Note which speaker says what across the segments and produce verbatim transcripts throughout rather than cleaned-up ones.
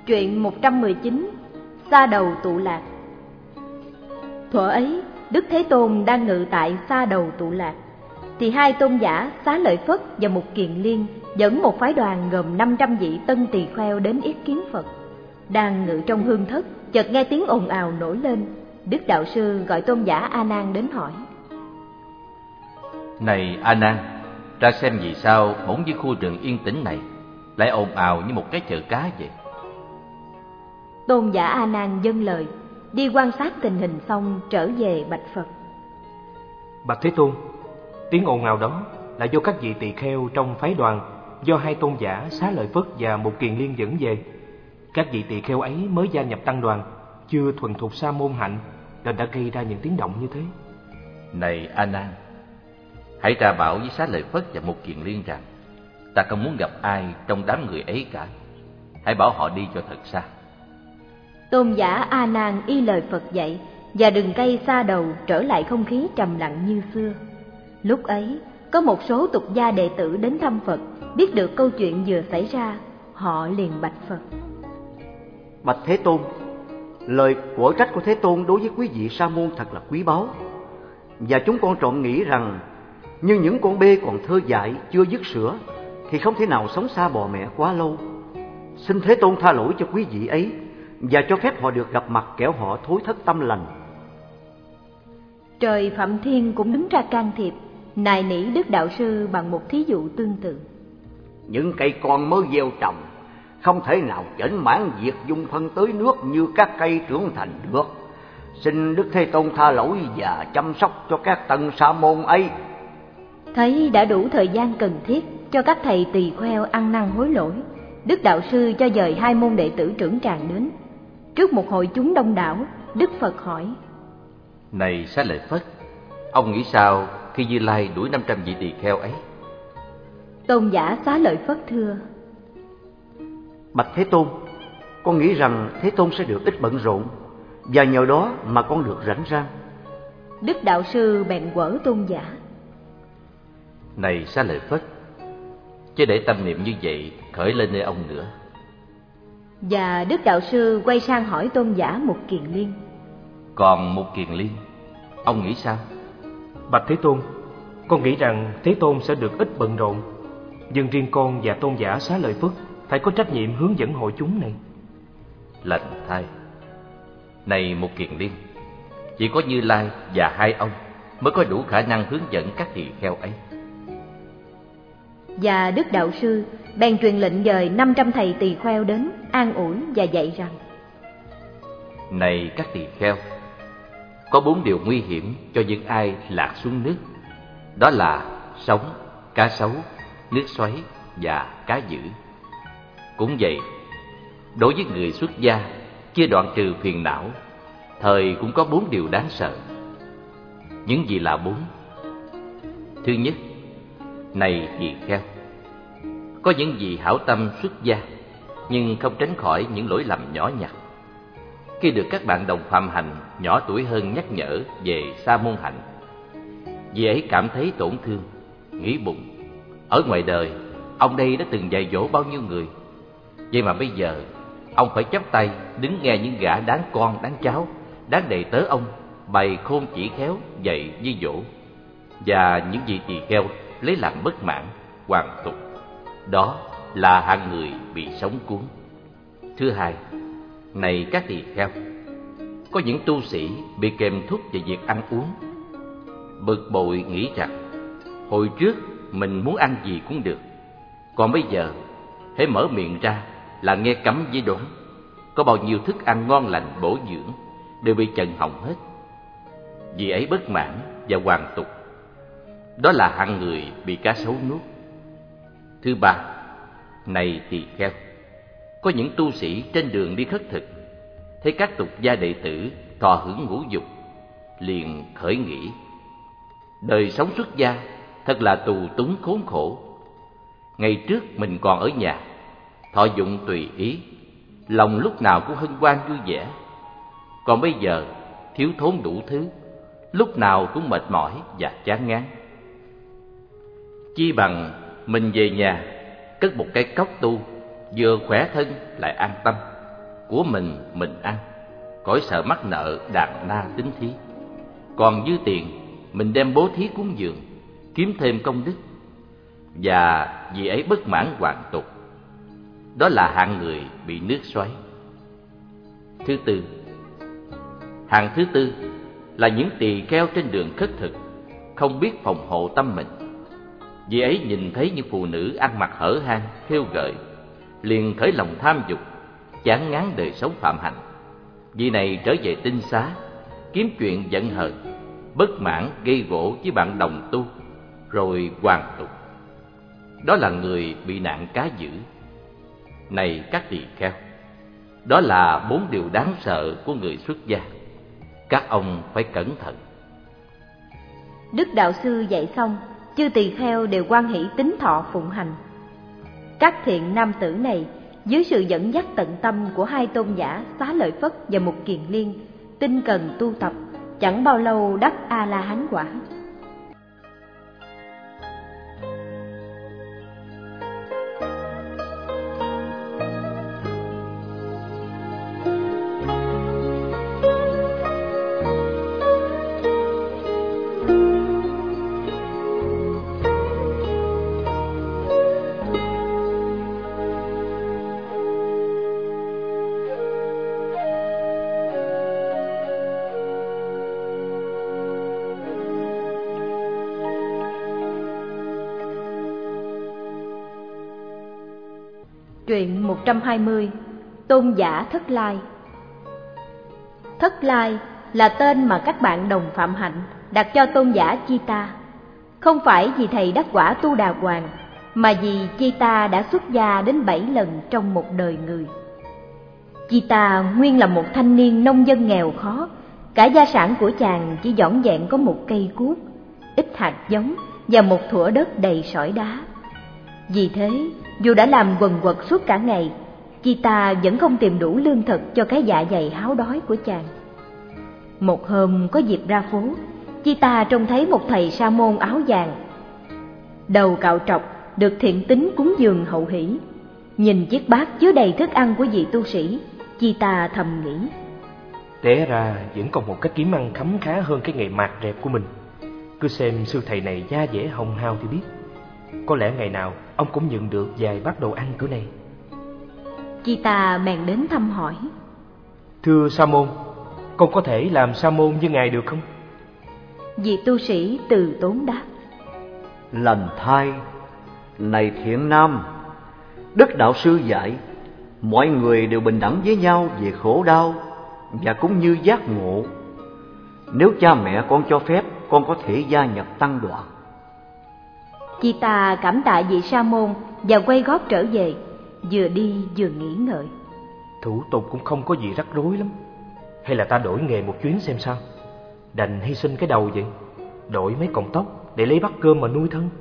Speaker 1: Truyện một trăm mười chín. Sa đầu tụ lạc. Thuở ấy, Đức Thế Tôn đang ngự tại Sa đầu tụ lạc, thì hai tôn giả Xá Lợi Phất và Mục Kiền Liên dẫn một phái đoàn gồm năm trăm vị tân tỳ kheo đến yết kiến Phật. Đang ngự trong hương thất, chợt nghe tiếng ồn ào nổi lên. Đức Đạo Sư gọi tôn giả A Nan đến hỏi:
Speaker 2: Này A Nan, ra xem vì sao bỗng với khu rừng yên tĩnh này lại ồn ào như một cái chợ cá vậy?
Speaker 1: Tôn giả A Nan dâng lời, đi quan sát tình hình xong trở về bạch Phật:
Speaker 3: Bạch Thế Tôn, tiếng ồn ào đó là do các vị tỳ kheo trong phái đoàn do hai tôn giả Xá Lợi Phất và Mục Kiền Liên dẫn về. Các vị tỳ kheo ấy mới gia nhập tăng đoàn, chưa thuần thục sa môn hạnh, nên đã gây ra những tiếng động như thế.
Speaker 2: Này A Nan, hãy ra bảo với Xá Lợi Phất và Mục Kiền Liên rằng ta không muốn gặp ai trong đám người ấy cả. Hãy bảo họ đi cho thật xa.
Speaker 1: Tôn giả A Nan y lời Phật dạy, và rừng cây Sa đầu trở lại không khí trầm lặng như xưa. Lúc ấy, có một số tục gia đệ tử đến thăm Phật, biết được câu chuyện vừa xảy ra, họ liền bạch Phật:
Speaker 4: Bạch Thế Tôn, lời của trách của Thế Tôn đối với quý vị sa môn thật là quý báu, và chúng con trộm nghĩ rằng như những con bê còn thơ dại chưa dứt sữa thì không thể nào sống xa bò mẹ quá lâu. Xin Thế Tôn tha lỗi cho quý vị ấy và cho phép họ được gặp mặt, kẻo họ thối thất tâm lành.
Speaker 1: Trời Phạm Thiên cũng đứng ra can thiệp, nài nỉ Đức Đạo Sư bằng một thí dụ tương tự:
Speaker 4: Những cây con mới gieo trồng không thể nào chểnh mãn việc dung phân tưới nước như các cây trưởng thành được. Xin Đức Thế Tôn tha lỗi và chăm sóc cho các tân sa môn ấy.
Speaker 1: Thấy đã đủ thời gian cần thiết cho các thầy tỳ kheo ăn năn hối lỗi, Đức Đạo Sư cho dời hai môn đệ tử trưởng tràng đến. Trước một hội chúng đông đảo, Đức Phật hỏi:
Speaker 2: Này Xá Lợi Phất, ông nghĩ sao khi Như Lai đuổi năm trăm vị tỳ kheo ấy?
Speaker 1: Tôn giả Xá Lợi Phất thưa:
Speaker 4: Bạch Thế Tôn, con nghĩ rằng Thế Tôn sẽ được ít bận rộn, và nhờ đó mà con được rảnh rang.
Speaker 1: Đức Đạo Sư bèn quở tôn giả:
Speaker 2: Này Xá Lợi Phất, chứ để tâm niệm như vậy khởi lên nơi ông nữa.
Speaker 1: Và Đức Đạo Sư quay sang hỏi tôn giả Mục Kiền Liên:
Speaker 2: Còn Mục Kiền Liên, ông nghĩ sao?
Speaker 3: Bạch Thế Tôn, con nghĩ rằng Thế Tôn sẽ được ít bận rộn, nhưng riêng con và tôn giả Xá Lợi Phất phải có trách nhiệm hướng dẫn hội chúng này.
Speaker 2: Lành thay. Này Mục Kiền Liên, chỉ có Như Lai và hai ông mới có đủ khả năng hướng dẫn các tỳ kheo ấy.
Speaker 1: Và Đức Đạo Sư bèn truyền lệnh dời năm trăm thầy tỳ kheo đến, an ủi và dạy rằng:
Speaker 2: Này các tỳ kheo, có bốn điều nguy hiểm cho những ai lạc xuống nước. Đó là sóng, cá sấu, nước xoáy và cá dữ. Cũng vậy, đối với người xuất gia chưa đoạn trừ phiền não, thời cũng có bốn điều đáng sợ. Những gì là bốn? Thứ nhất, này tỳ kheo, có những vị hảo tâm xuất gia nhưng không tránh khỏi những lỗi lầm nhỏ nhặt. Khi được các bạn đồng phạm hành nhỏ tuổi hơn nhắc nhở về sa môn hạnh, vị ấy cảm thấy tổn thương, nghĩ bụng: ở ngoài đời, ông đây đã từng dạy dỗ bao nhiêu người, vậy mà bây giờ ông phải chắp tay đứng nghe những gã đáng con đáng cháu, đáng đầy tớ ông bày khôn chỉ khéo dạy với dỗ. Và những vị tỳ kheo lấy làm bất mãn, hoàn tục. Đó là hạng người bị sóng cuốn. Thứ hai, này các tỳ kheo, có những tu sĩ bị kèm thúc về việc ăn uống. Bực bội nghĩ rằng hồi trước mình muốn ăn gì cũng được, còn bây giờ hễ mở miệng ra là nghe cấm với đoán. Có bao nhiêu thức ăn ngon lành bổ dưỡng đều bị chần hỏng hết. Vì ấy bất mãn và hoàn tục. Đó là hạng người bị cá sấu nuốt. Thứ ba, này tỳ kheo, có những tu sĩ trên đường đi khất thực, thấy các tục gia đệ tử thọ hưởng ngũ dục, liền khởi nghĩ: đời sống xuất gia thật là tù túng khốn khổ. Ngày trước mình còn ở nhà, thọ dụng tùy ý, lòng lúc nào cũng hân hoan vui vẻ. Còn bây giờ thiếu thốn đủ thứ, lúc nào cũng mệt mỏi và chán ngán. Chi bằng mình về nhà cất một cái cốc tu, vừa khỏe thân lại an tâm, của mình mình ăn, khỏi sợ mắc nợ đàn na tính thí. Còn dư tiền mình đem bố thí cúng dường, kiếm thêm công đức, và vì ấy bất mãn hoàn tục. Đó là hạng người bị nước xoáy. Thứ tư, hạng thứ tư là những tỳ kheo trên đường khất thực, không biết phòng hộ tâm mình. Vì ấy nhìn thấy những phụ nữ ăn mặc hở hang, khêu gợi, liền khởi lòng tham dục, chán ngán đời sống phạm hạnh. Vì này trở về tinh xá, kiếm chuyện giận hờn, bất mãn gây gổ với bạn đồng tu, rồi hoàn tục. Đó là người bị nạn cá dữ. Này các tỳ kheo, đó là bốn điều đáng sợ của người xuất gia. Các ông phải cẩn thận.
Speaker 1: Đức đạo sư dạy xong, chư tỳ kheo đều hoan hỷ tín thọ phụng hành. Các thiện nam tử này dưới sự dẫn dắt tận tâm của hai tôn giả Xá Lợi Phất và Mục Kiền Liên, tinh cần tu tập, chẳng bao lâu đắc A La Hán quả. Truyện một trăm hai mươi. Tôn giả Thất Lai. Thất Lai là tên mà các bạn đồng phạm hạnh đặt cho tôn giả Chita, không phải vì thầy đắc quả Tu Đà Hoàng, mà vì Chita đã xuất gia đến bảy lần trong một đời người. Chita nguyên là một thanh niên nông dân nghèo khó, cả gia sản của chàng chỉ vỏn vẹn có một cây cuốc, ít hạt giống và một thửa đất đầy sỏi đá. Vì thế, dù đã làm quần quật suốt cả ngày, Chita vẫn không tìm đủ lương thực cho cái dạ dày háo đói của chàng. Một hôm có dịp ra phố, Chita trông thấy một thầy sa môn áo vàng, đầu cạo trọc, được thiện tín cúng dường hậu hỷ. Nhìn chiếc bát chứa đầy thức ăn của vị tu sĩ, Chita thầm nghĩ:
Speaker 3: té ra vẫn còn một cách kiếm ăn khấm khá hơn cái nghề mạt rẹp của mình. Cứ xem sư thầy này da dẻ hồng hào thì biết. Có lẽ ngày nào ông cũng nhận được vài bát đồ ăn kiểu này.
Speaker 1: Chita bèn đến thăm hỏi:
Speaker 3: Thưa sa môn, con có thể làm sa môn như ngài được không?
Speaker 1: Vị tu sĩ từ tốn đáp:
Speaker 4: Lành thay, này thiện nam, Đức đạo sư dạy mọi người đều bình đẳng với nhau về khổ đau và cũng như giác ngộ. Nếu cha mẹ con cho phép, con có thể gia nhập tăng đoàn.
Speaker 1: Chita cảm tạ vị sa môn và quay gót trở về, vừa đi vừa nghĩ ngợi.
Speaker 3: Thủ tục cũng không có gì rắc rối lắm. Hay là ta đổi nghề một chuyến xem sao? Đành hy sinh cái đầu vậy, đổi mấy cọng tóc để lấy bát cơm mà nuôi thân.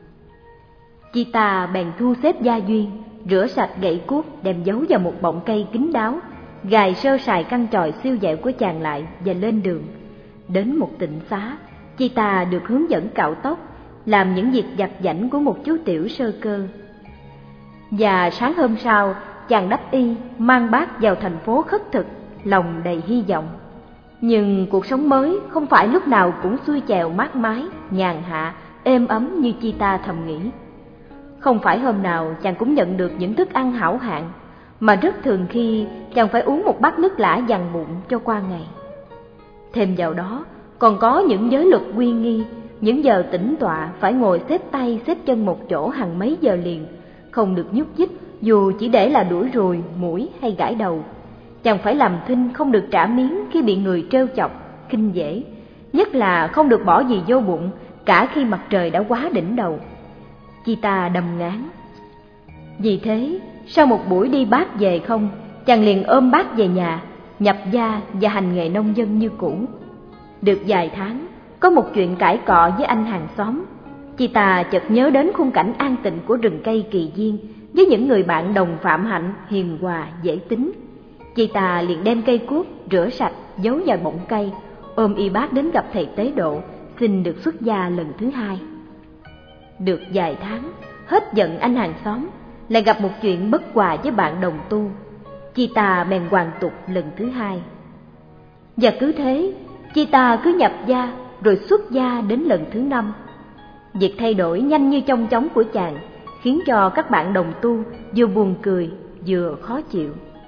Speaker 1: Chita bèn thu xếp gia duyên, rửa sạch gậy cuốc, đem giấu vào một bọng cây kín đáo, gài sơ sài căn chòi siêu dẹo của chàng lại và lên đường. Đến một tịnh xá, Chita được hướng dẫn cạo tóc, làm những việc vặt vãnh của một chú tiểu sơ cơ. Và sáng hôm sau, chàng đắp y, mang bát vào thành phố khất thực, lòng đầy hy vọng. Nhưng cuộc sống mới không phải lúc nào cũng xuôi chèo mát mái, nhàn hạ, êm ấm như Chita thầm nghĩ. Không phải hôm nào chàng cũng nhận được những thức ăn hảo hạng, mà rất thường khi chàng phải uống một bát nước lã dằn bụng cho qua ngày. Thêm vào đó, còn có những giới luật uy nghi, những giờ tĩnh tọa phải ngồi xếp tay xếp chân một chỗ hàng mấy giờ liền, không được nhúc nhích dù chỉ để là đuổi ruồi, muỗi hay gãi đầu. Chàng phải làm thinh không được trả miếng khi bị người trêu chọc, khinh dễ, nhất là không được bỏ gì vô bụng cả khi mặt trời đã quá đỉnh đầu. Chita đầm ngán. Vì thế, sau một buổi đi bát về không, chàng liền ôm bát về nhà, nhập gia và hành nghề nông dân như cũ. Được vài tháng, có một chuyện cãi cọ với anh hàng xóm. Chita chợt nhớ đến khung cảnh an tịnh của rừng cây kỳ viên với những người bạn đồng phạm hạnh, hiền hòa, dễ tính. Chita liền đem cây cuốc, rửa sạch, giấu vào bọng cây, ôm y bát đến gặp thầy tế độ, xin được xuất gia lần thứ hai. Được vài tháng, hết giận anh hàng xóm, lại gặp một chuyện bất hòa với bạn đồng tu. Chita bèn hoàn tục lần thứ hai. Và cứ thế, Chita cứ nhập gia rồi xuất gia đến lần thứ năm. Việc thay đổi nhanh như chong chóng của chàng khiến cho các bạn đồng tu vừa buồn cười vừa khó chịu.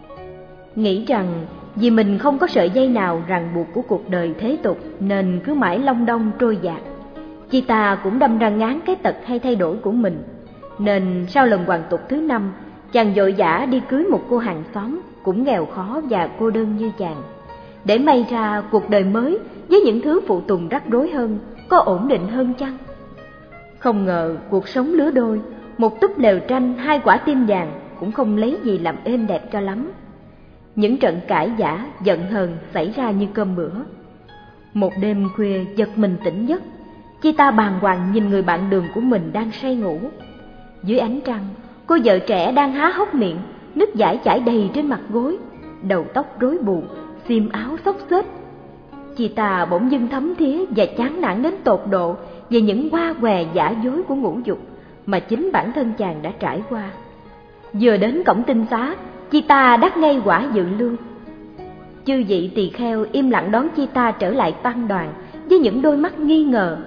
Speaker 1: Nghĩ rằng vì mình không có sợi dây nào ràng buộc của cuộc đời thế tục nên cứ mãi long đong trôi dạt, Chita cũng đâm ra ngán cái tật hay thay đổi của mình. Nên sau lần hoàn tục thứ năm, chàng vội vã đi cưới một cô hàng xóm cũng nghèo khó và cô đơn như chàng, để may ra cuộc đời mới với những thứ phụ tùng rắc rối hơn có ổn định hơn chăng. Không ngờ cuộc sống lứa đôi, một túp lều tranh hai quả tim vàng cũng không lấy gì làm êm đẹp cho lắm. Những trận cãi vã, giận hờn xảy ra như cơm bữa. Một đêm khuya giật mình tỉnh giấc, Chita bàng hoàng nhìn người bạn đường của mình đang say ngủ. Dưới ánh trăng, cô vợ trẻ đang há hốc miệng, nước dãi chảy đầy trên mặt gối, đầu tóc rối bù, xiêm áo xốc xếch. Chita bỗng dưng thấm thía và chán nản đến tột độ về những hoa què giả dối của ngũ dục mà chính bản thân chàng đã trải qua. Vừa đến cổng tinh xá, Chita đắc ngay quả dự lưu. Chư vị tỳ kheo im lặng đón Chita trở lại tăng đoàn với những đôi mắt nghi ngờ.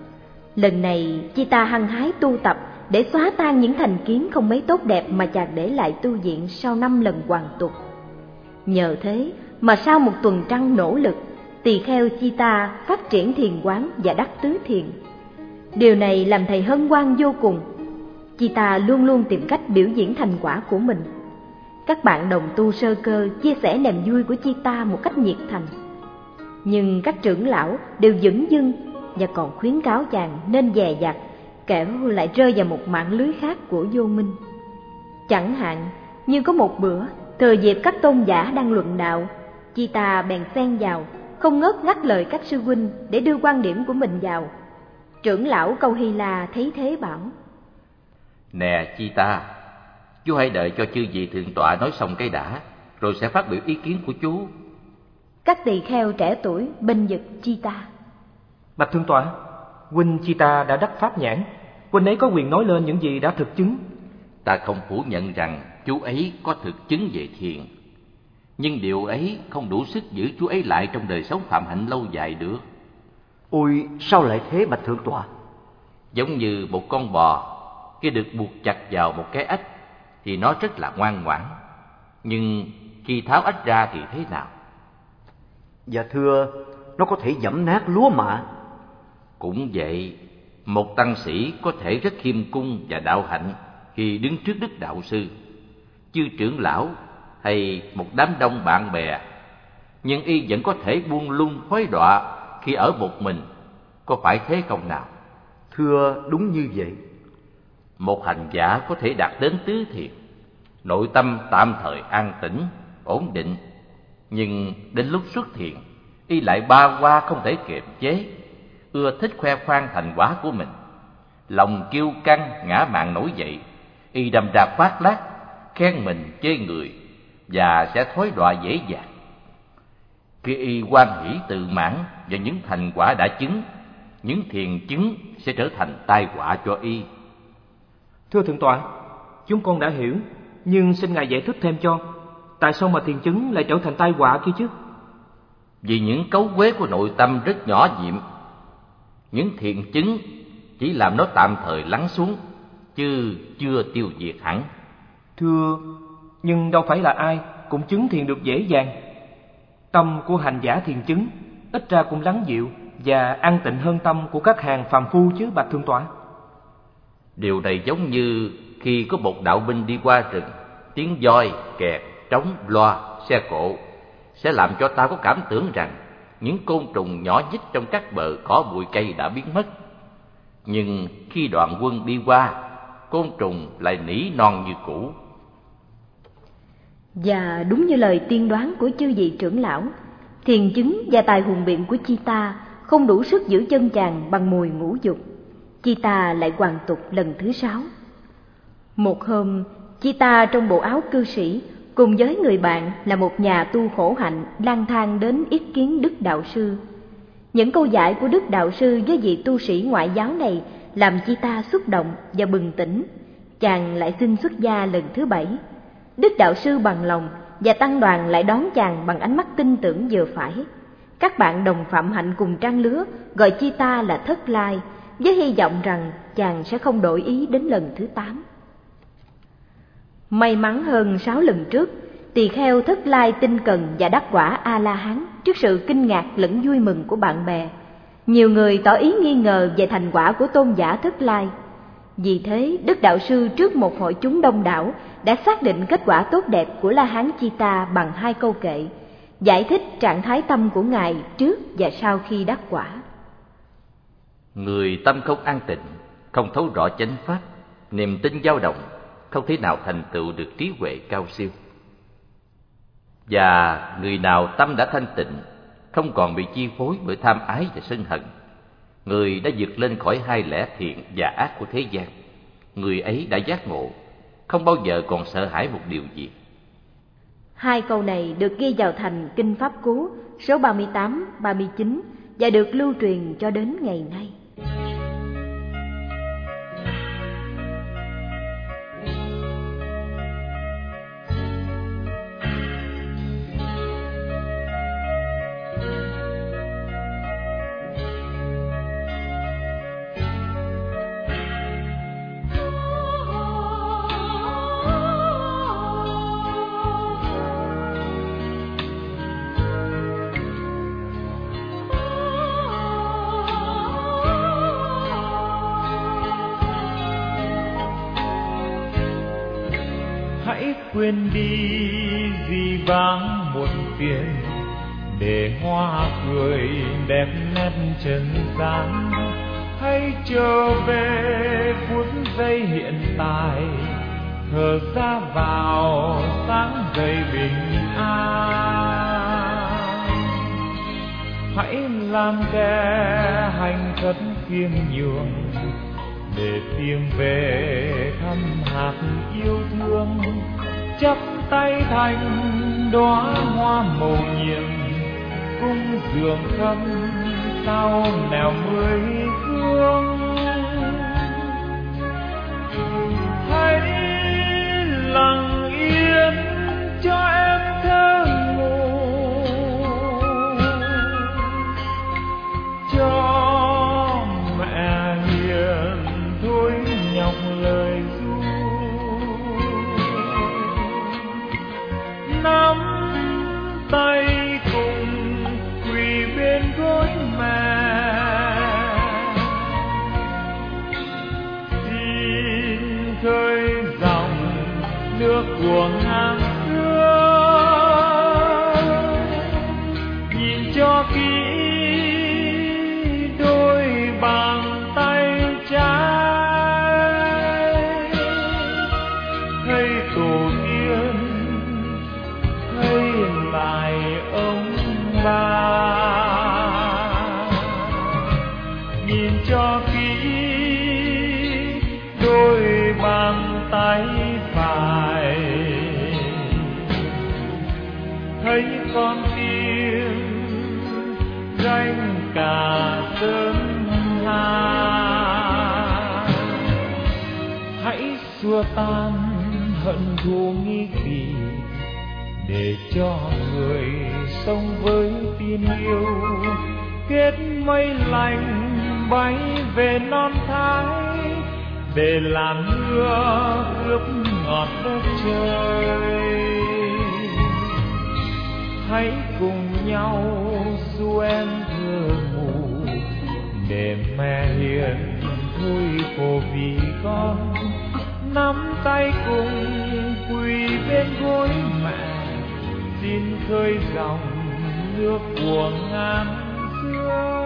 Speaker 1: Lần này Chita hăng hái tu tập để xóa tan những thành kiến không mấy tốt đẹp mà chàng để lại tu viện sau năm lần hoàn tục. Nhờ thế mà sau một tuần trăng nỗ lực, tỳ kheo Chita phát triển thiền quán và đắc tứ thiền. Điều này làm thầy hân hoan vô cùng. Chita luôn luôn tìm cách biểu diễn thành quả của mình. Các bạn đồng tu sơ cơ chia sẻ niềm vui của Chita một cách nhiệt thành. Nhưng các trưởng lão đều dửng dưng và còn khuyến cáo chàng nên dè dặt, kẻo lại rơi vào một mạng lưới khác của vô minh. Chẳng hạn như có một bữa, thừa dịp các tôn giả đang luận đạo, Chita bèn xen vào, không ngớt ngắt lời các sư huynh để đưa quan điểm của mình vào. Trưởng lão Câu Hy La thấy thế bảo:
Speaker 2: Nè Chita, chú hãy đợi cho chư vị thượng tọa nói xong cái đã, rồi sẽ phát biểu ý kiến của chú.
Speaker 1: Các tỳ kheo trẻ tuổi bênh vực Chita:
Speaker 3: Bạch thượng tọa, huynh Chita đã đắc pháp nhãn, huynh ấy có quyền nói lên những gì đã thực chứng.
Speaker 2: Ta không phủ nhận rằng chú ấy có thực chứng về thiền, nhưng điều ấy không đủ sức giữ chú ấy lại trong đời sống phạm hạnh lâu dài được.
Speaker 4: Ôi, sao lại thế bạch thượng tọa?
Speaker 2: Giống như một con bò, khi được buộc chặt vào một cái ếch thì nó rất là ngoan ngoãn, nhưng khi tháo ếch ra thì thế nào?
Speaker 4: Dạ thưa, nó có thể giẫm nát lúa mạ.
Speaker 2: Cũng vậy, một tăng sĩ có thể rất khiêm cung và đạo hạnh khi đứng trước đức đạo sư, chư trưởng lão hay một đám đông bạn bè, nhưng y vẫn có thể buông lung hối đọa khi ở một mình, có phải thế không nào?
Speaker 4: Thưa, đúng như vậy.
Speaker 2: Một hành giả có thể đạt đến tứ thiền, nội tâm tạm thời an tĩnh, ổn định, nhưng đến lúc xuất thiền, y lại ba hoa không thể kiềm chế, ưa thích khoe khoang thành quả của mình. Lòng kiêu căng ngã mạn nổi dậy, y đâm ra khoác lác, khen mình chê người và sẽ thối đọa dễ dàng. Khi y hoan hỷ tự mãn và những thành quả đã chứng, những thiền chứng sẽ trở thành tai họa cho y.
Speaker 3: Thưa thượng tọa, chúng con đã hiểu, nhưng xin ngài giải thích thêm cho, tại sao mà thiền chứng lại trở thành tai họa kia chứ?
Speaker 2: Vì những cấu uế của nội tâm rất nhỏ nhiệm. Những thiền chứng chỉ làm nó tạm thời lắng xuống, chứ chưa tiêu diệt hẳn.
Speaker 3: Thưa, nhưng đâu phải là ai cũng chứng thiền được dễ dàng. Tâm của hành giả thiền chứng ít ra cũng lắng dịu và an tịnh hơn tâm của các hàng phàm phu chứ bạch thượng tọa.
Speaker 2: Điều này giống như khi có một đạo binh đi qua rừng, tiếng voi, kẹt, trống, loa, xe cộ sẽ làm cho ta có cảm tưởng rằng những côn trùng nhỏ nhít trong các bờ cỏ bụi cây đã biến mất. Nhưng khi đoàn quân đi qua, côn trùng lại nỉ non như cũ.
Speaker 1: Và đúng như lời tiên đoán của chư vị trưởng lão, thiền chứng và tài hùng biện của Chita không đủ sức giữ chân chàng bằng mùi ngũ dục. Chita lại hoàn tục lần thứ sáu. Một hôm, Chita trong bộ áo cư sĩ cùng với người bạn là một nhà tu khổ hạnh lang thang đến yết kiến Đức Đạo Sư. Những câu dạy của Đức Đạo Sư với vị tu sĩ ngoại giáo này làm Chita xúc động và bừng tỉnh. Chàng lại xin xuất gia lần thứ bảy. Đức Đạo Sư bằng lòng và tăng đoàn lại đón chàng bằng ánh mắt tin tưởng vừa phải. Các bạn đồng phạm hạnh cùng trang lứa gọi Chita là Thất Lai, với hy vọng rằng chàng sẽ không đổi ý đến lần thứ tám. May mắn hơn sáu lần trước, tỳ kheo Thất Lai tinh cần và đắc quả A-la-hán trước sự kinh ngạc lẫn vui mừng của bạn bè. Nhiều người tỏ ý nghi ngờ về thành quả của tôn giả Thất Lai. Vì thế, Đức Đạo Sư trước một hội chúng đông đảo đã xác định kết quả tốt đẹp của La Hán Chita bằng hai câu kệ, giải thích trạng thái tâm của Ngài trước và sau khi đắc quả.
Speaker 2: Người tâm không an tịnh, không thấu rõ chánh pháp, niềm tin dao động, không thể nào thành tựu được trí huệ cao siêu. Và người nào tâm đã thanh tịnh, không còn bị chi phối bởi tham ái và sân hận, người đã vượt lên khỏi hai lẽ thiện và ác của thế gian. Người ấy đã giác ngộ, không bao giờ còn sợ hãi một điều gì.
Speaker 1: Hai câu này được ghi vào thành Kinh Pháp Cú số ba mươi tám, ba mươi chín và được lưu truyền cho đến ngày nay.
Speaker 5: Quên đi gì vắng muộn phiền, để hoa cười đẹp nét trần gian. Hãy trở về phút giây hiện tại, thở ra vào sáng dậy bình an. Hãy làm kẻ hành khất khiêm nhường, để tìm về thăm hạt yêu thương. Chắp tay thành đóa hoa màu nhiệm, cung dường khâm sao nẻo mười phương. Hãy lặng yên cho em thơ ngủ, cho mẹ hiền thôi nhọc lời nắm tay cùng quỳ bên gối mẹ. Xin khơi dòng nước của ngàn xưa, nhìn cho kỹ đôi bàn tay trái, thấy tổ tiên lại ông bà. Nhìn cho kỹ đôi bàn tay phải, thấy con tim gánh cả sơn hà. Hãy xua tan hận thù nghi kỵ, để cho người sống với tin yêu. Kết mây lành bay về non thái, để làn mưa ướp ngọt đất trời. Hãy cùng nhau du em thơ ngủ, để mẹ hiền thôi khổ vì con. Nắm tay cùng quỳ bên gối mẹ, xin khơi dòng nước của ngàn xưa.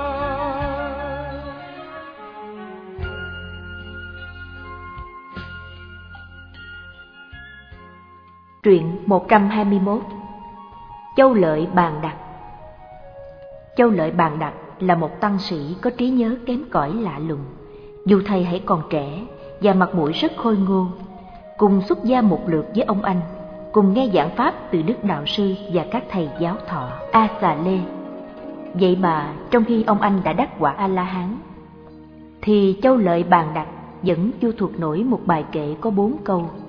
Speaker 1: Truyện một trăm hai mươi mốt. Châu Lợi Bàn Đặc. Châu Lợi Bàn Đặc là một tăng sĩ có trí nhớ kém cỏi lạ lùng. Dù thầy hãy còn trẻ và mặt mũi rất khôi ngô, cùng xuất gia một lượt với ông anh, cùng nghe giảng pháp từ Đức Đạo Sư và các thầy giáo thọ A Xà Lê. Vậy mà trong khi ông anh đã đắc quả A-la-hán, thì Châu Lợi Bàn Đặc vẫn chưa thuộc nổi một bài kệ có bốn câu: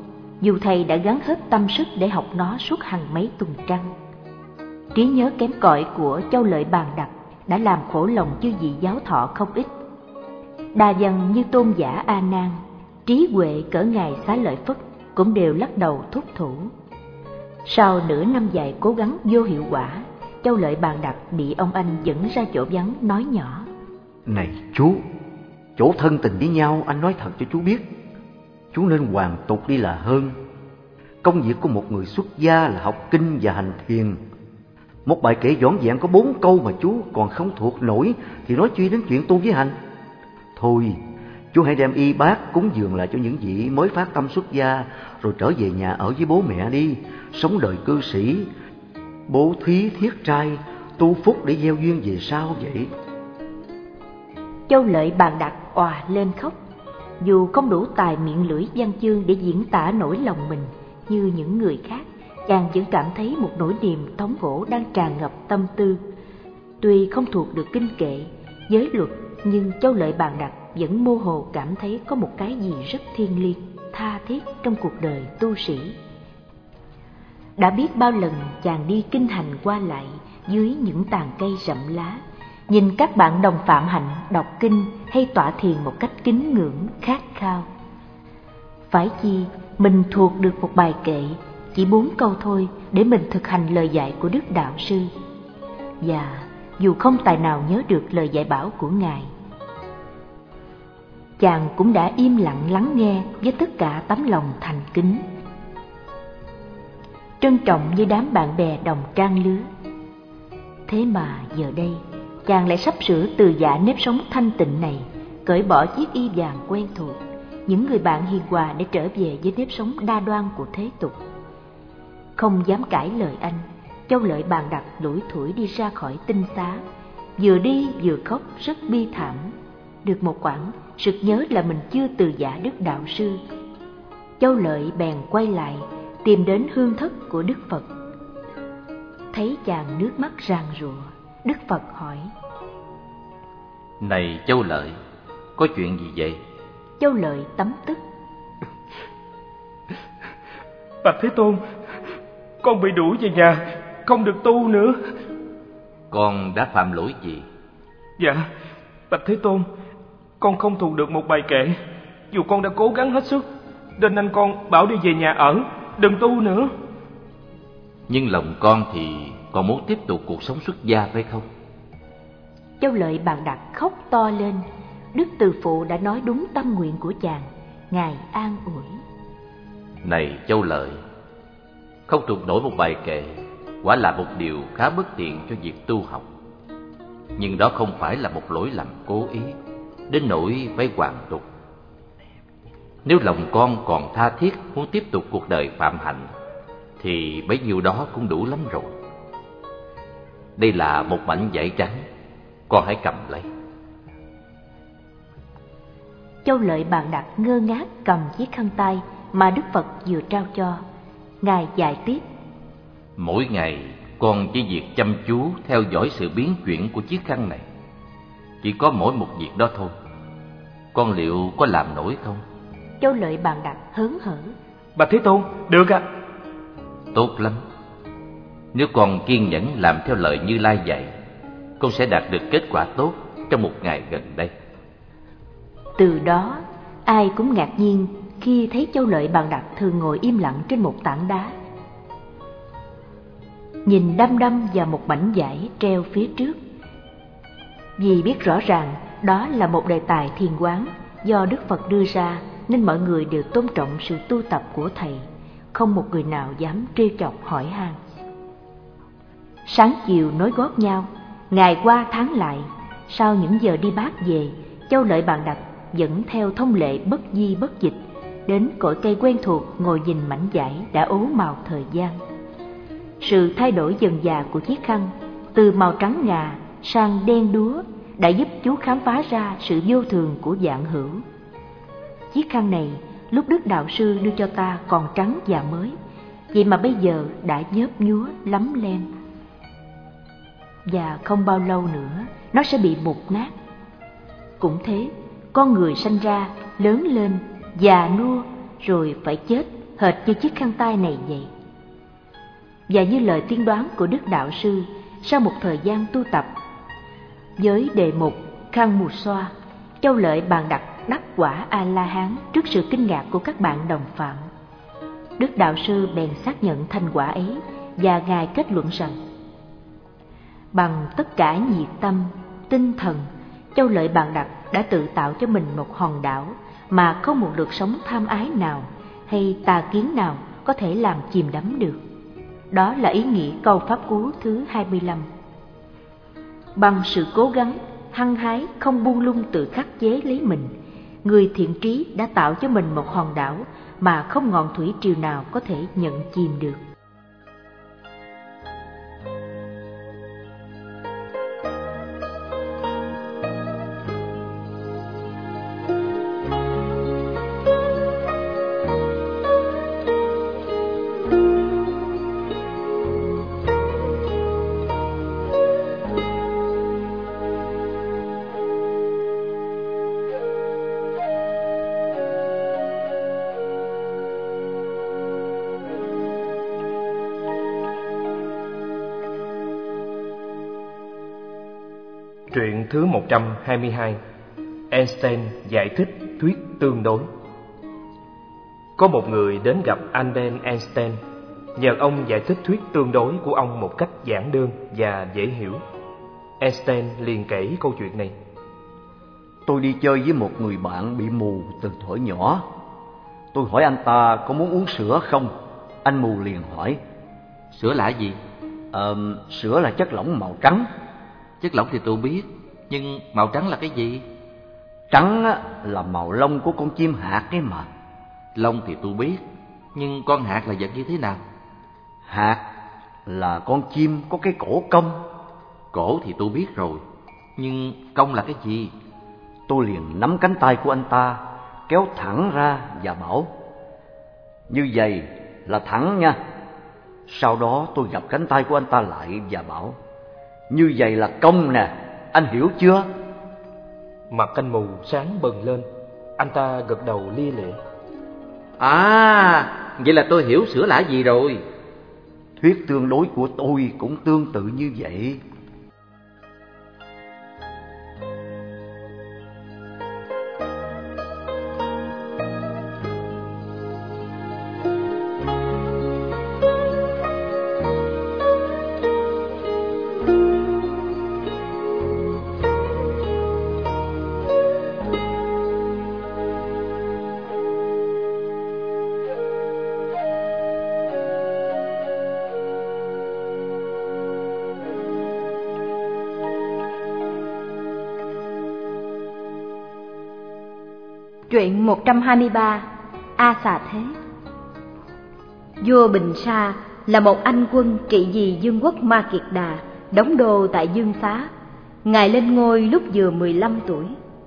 Speaker 1: dù thầy đã gắng hết tâm sức để học nó suốt hàng mấy tuần trăng. Trí nhớ kém cỏi của Châu Lợi Bàn Đặc đã làm khổ lòng chư vị giáo thọ không ít. Đa văn như Tôn giả A Nan, trí huệ cỡ ngài Xá Lợi Phất cũng đều lắc đầu thúc thủ. Sau nửa năm dài cố gắng vô hiệu quả, Châu Lợi Bàn Đặc bị ông anh dẫn ra chỗ vắng nói nhỏ:
Speaker 4: Này chú, chỗ thân tình với nhau anh nói thật cho chú biết, chú nên hoàn tục đi là hơn. Công việc của một người xuất gia là học kinh và hành thiền. Một bài kệ vỏn vẹn có bốn câu mà chú còn không thuộc nổi thì nói chi đến chuyện tu với hành. Thôi, chú hãy đem y bát cúng dường lại cho những vị mới phát tâm xuất gia, rồi trở về nhà ở với bố mẹ đi, sống đời cư sĩ, bố thí thiết trai, tu phúc để gieo duyên về sau vậy.
Speaker 1: Châu Lợi Bàn Đặc òa lên khóc. Dù không đủ tài miệng lưỡi văn chương để diễn tả nỗi lòng mình như những người khác, chàng vẫn cảm thấy một nỗi niềm thống khổ đang tràn ngập tâm tư. Tuy không thuộc được kinh kệ, giới luật, nhưng Châu Lợi Bàn Đặc vẫn mơ hồ cảm thấy có một cái gì rất thiêng liêng, tha thiết trong cuộc đời tu sĩ. Đã biết bao lần chàng đi kinh hành qua lại dưới những tàn cây rậm lá, nhìn các bạn đồng phạm hạnh đọc kinh hay tọa thiền một cách kính ngưỡng, khát khao. Phải chi mình thuộc được một bài kệ, chỉ bốn câu thôi, để mình thực hành lời dạy của Đức Đạo Sư. Và dù không tài nào nhớ được lời dạy bảo của Ngài, chàng cũng đã im lặng lắng nghe với tất cả tấm lòng thành kính, trân trọng như đám bạn bè đồng trang lứa. Thế mà giờ đây, chàng lại sắp sửa từ giả nếp sống thanh tịnh này, cởi bỏ chiếc y vàng quen thuộc, những người bạn hiền hòa để trở về với nếp sống đa đoan của thế tục. Không dám cãi lời anh, Châu Lợi Bàn Đặc lủi thủi đi ra khỏi tinh xá, vừa đi vừa khóc rất bi thảm. Được một quãng, sực nhớ là mình chưa từ giả Đức Đạo Sư. Châu Lợi bèn quay lại, tìm đến hương thất của Đức Phật. Thấy chàng nước mắt ràn rụa, Đức Phật hỏi:
Speaker 2: Này Châu Lợi, có chuyện gì vậy?
Speaker 1: Châu Lợi tấm tức:
Speaker 3: Bạch Thế Tôn, con bị đuổi về nhà, không được tu nữa.
Speaker 2: Con đã phạm lỗi gì?
Speaker 3: Dạ, Bạch Thế Tôn, con không thuộc được một bài kệ. Dù con đã cố gắng hết sức, nên anh con bảo đi về nhà ở, đừng tu nữa.
Speaker 2: Nhưng lòng con thì còn muốn tiếp tục cuộc sống xuất gia phải không?
Speaker 1: Châu Lợi Bàn Đặc khóc to lên. Đức Từ Phụ đã nói đúng tâm nguyện của chàng. Ngài an ủi:
Speaker 2: Này Châu Lợi, không thuộc nổi một bài kệ quả là một điều khá bất tiện cho việc tu học. Nhưng đó không phải là một lỗi lầm cố ý đến nỗi phải hoàn tục. Nếu lòng con còn tha thiết muốn tiếp tục cuộc đời phạm hạnh thì bấy nhiêu đó cũng đủ lắm rồi. Đây là một mảnh vải trắng, con hãy cầm lấy.
Speaker 1: Châu Lợi Bàn Đặc ngơ ngác cầm chiếc khăn tay mà Đức Phật vừa trao cho. Ngài dạy tiếp:
Speaker 2: Mỗi ngày con chỉ việc chăm chú theo dõi sự biến chuyển của chiếc khăn này. Chỉ có mỗi một việc đó thôi. Con liệu có làm nổi không?
Speaker 1: Châu Lợi Bàn Đặc hớn hở:
Speaker 3: Bạch Thế Tôn, được ạ.
Speaker 2: Tốt lắm. Nếu con kiên nhẫn làm theo lời Như Lai dạy, con sẽ đạt được kết quả tốt trong một ngày gần đây.
Speaker 1: Từ đó, ai cũng ngạc nhiên khi thấy Châu Lợi Bàn Đặc thường ngồi im lặng trên một tảng đá, nhìn đăm đăm vào một mảnh vải treo phía trước. Vì biết rõ ràng đó là một đề tài thiền quán do Đức Phật đưa ra, nên mọi người đều tôn trọng sự tu tập của thầy, không một người nào dám trêu chọc hỏi han. Sáng chiều nối gót nhau, ngày qua tháng lại, sau những giờ đi bát về, Châu Lợi Bàn Đặc vẫn theo thông lệ bất di bất dịch, đến cội cây quen thuộc ngồi nhìn mảnh vải đã ố màu thời gian. Sự thay đổi dần dà của chiếc khăn từ màu trắng ngà sang đen đúa đã giúp chú khám phá ra sự vô thường của vạn hữu. Chiếc khăn này lúc Đức Đạo Sư đưa cho ta còn trắng và mới, vậy mà bây giờ đã nhớp nhúa lấm lem, và không bao lâu nữa nó sẽ bị mục nát. Cũng thế, con người sanh ra, lớn lên, già nua, rồi phải chết
Speaker 6: hệt như chiếc khăn tay này vậy. Và như lời tiên đoán của Đức Đạo Sư, sau một thời gian tu tập, với đề mục Khăn Mù Xoa, Châu Lợi bàn đặt đắc quả A-la-hán trước sự kinh ngạc của các bạn đồng phạm. Đức Đạo Sư bèn xác nhận thành quả ấy và Ngài kết luận rằng: bằng tất cả nhiệt tâm, tinh thần, Châu Lợi Bàn Đặc đã tự tạo cho mình một hòn đảo mà không một lượt sóng tham ái nào hay tà kiến nào có thể làm chìm đắm được. Đó là ý nghĩa câu pháp cú thứ hai mươi lăm. Bằng sự cố gắng, hăng hái, không buông lung tự khắc chế lấy mình, người thiện trí đã tạo cho mình một hòn đảo mà không ngọn thủy triều nào có thể nhận chìm được.
Speaker 3: Truyện thứ một trăm hai mươi hai. Einstein giải thích thuyết tương đối. Có một người đến gặp Albert Einstein, nhờ ông giải thích thuyết tương đối của ông một cách giản đơn và dễ hiểu. Einstein liền kể câu chuyện này.
Speaker 4: Tôi đi chơi với một người bạn bị mù từ thuở nhỏ. Tôi hỏi anh ta có muốn uống sữa không. Anh mù liền hỏi:
Speaker 2: Sữa là gì?
Speaker 4: Ờ, sữa là chất lỏng màu trắng.
Speaker 2: Chất lỏng thì tôi biết, nhưng màu trắng là cái gì?
Speaker 4: Trắng là màu lông của con chim hạc ấy mà.
Speaker 2: Lông thì tôi biết, nhưng con hạc là vật như thế nào?
Speaker 4: Hạc là con chim có cái cổ cong.
Speaker 2: Cổ thì tôi biết rồi, nhưng cong là cái gì?
Speaker 4: Tôi liền nắm cánh tay của anh ta, kéo thẳng ra và bảo: Như vậy là thẳng nha. Sau đó tôi gập cánh tay của anh ta lại và bảo: Như vậy là cong nè, anh hiểu chưa?
Speaker 3: Mặt anh mù sáng bừng lên, anh ta gật đầu lia lịa.
Speaker 2: À, vậy là tôi hiểu sữa là gì rồi.
Speaker 4: Thuyết tương đối của tôi cũng tương tự như vậy.
Speaker 1: Truyện một trăm hai mươi ba. A Xà Thế. Vua Bình Sa là một anh quân trị vì vương quốc Ma Kiệt Đà, đóng đô tại Dương Xá. Ngài lên ngôi lúc vừa mười lăm tuổi.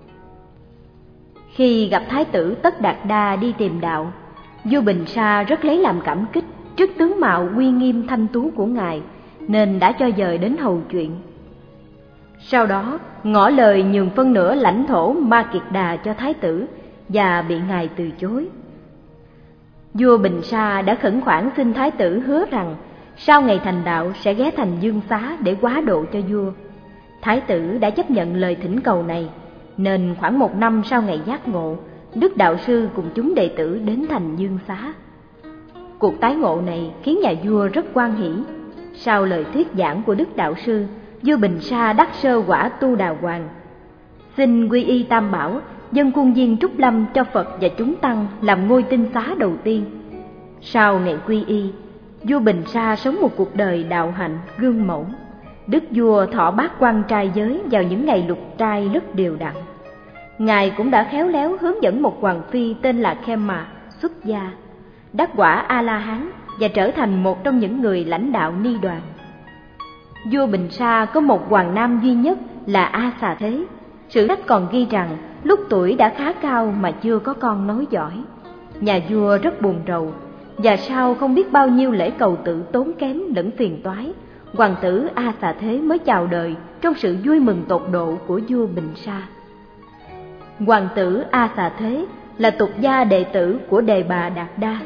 Speaker 1: Khi gặp Thái tử Tất Đạt Đa đi tìm đạo, vua Bình Sa rất lấy làm cảm kích trước tướng mạo uy nghiêm thanh tú của ngài, nên đã cho dời đến hầu chuyện. Sau đó ngỏ lời nhường phân nửa lãnh thổ Ma Kiệt Đà cho Thái tử và bị ngài từ chối. Vua Bình Sa đã khẩn khoản xin Thái tử hứa rằng sau ngày thành đạo sẽ ghé thành Dương Xá để quá độ cho vua. Thái tử đã chấp nhận lời thỉnh cầu này, nên khoảng một năm sau ngày giác ngộ, Đức Đạo Sư cùng chúng đệ tử đến thành Dương Xá. Cuộc tái ngộ này khiến nhà vua rất hoan hỉ. Sau lời thuyết giảng của Đức Đạo Sư, vua Bình Sa đắc sơ quả Tu Đà Hoàng, xin quy y Tam Bảo, dâng khuôn viên Trúc Lâm cho Phật và chúng tăng làm ngôi tinh xá đầu tiên. Sau ngày quy y, vua Bình Sa sống một cuộc đời đạo hạnh gương mẫu. Đức vua thọ bát quan trai giới vào những ngày lục trai rất đều đặn. Ngài cũng đã khéo léo hướng dẫn một hoàng phi tên là Khema xuất gia, đắc quả A-la-hán và trở thành một trong những người lãnh đạo ni đoàn. Vua Bình Sa có một hoàng nam duy nhất là A Xà Thế. Sử sách còn ghi rằng lúc tuổi đã khá cao mà chưa có con nối dõi. Nhà vua rất buồn rầu, và sau không biết bao nhiêu lễ cầu tự tốn kém lẫn phiền toái, hoàng tử A Xà Thế mới chào đời trong sự vui mừng tột độ của vua Bình Sa. Hoàng tử A Xà Thế là tục gia đệ tử của Đề Bà Đạt Đa.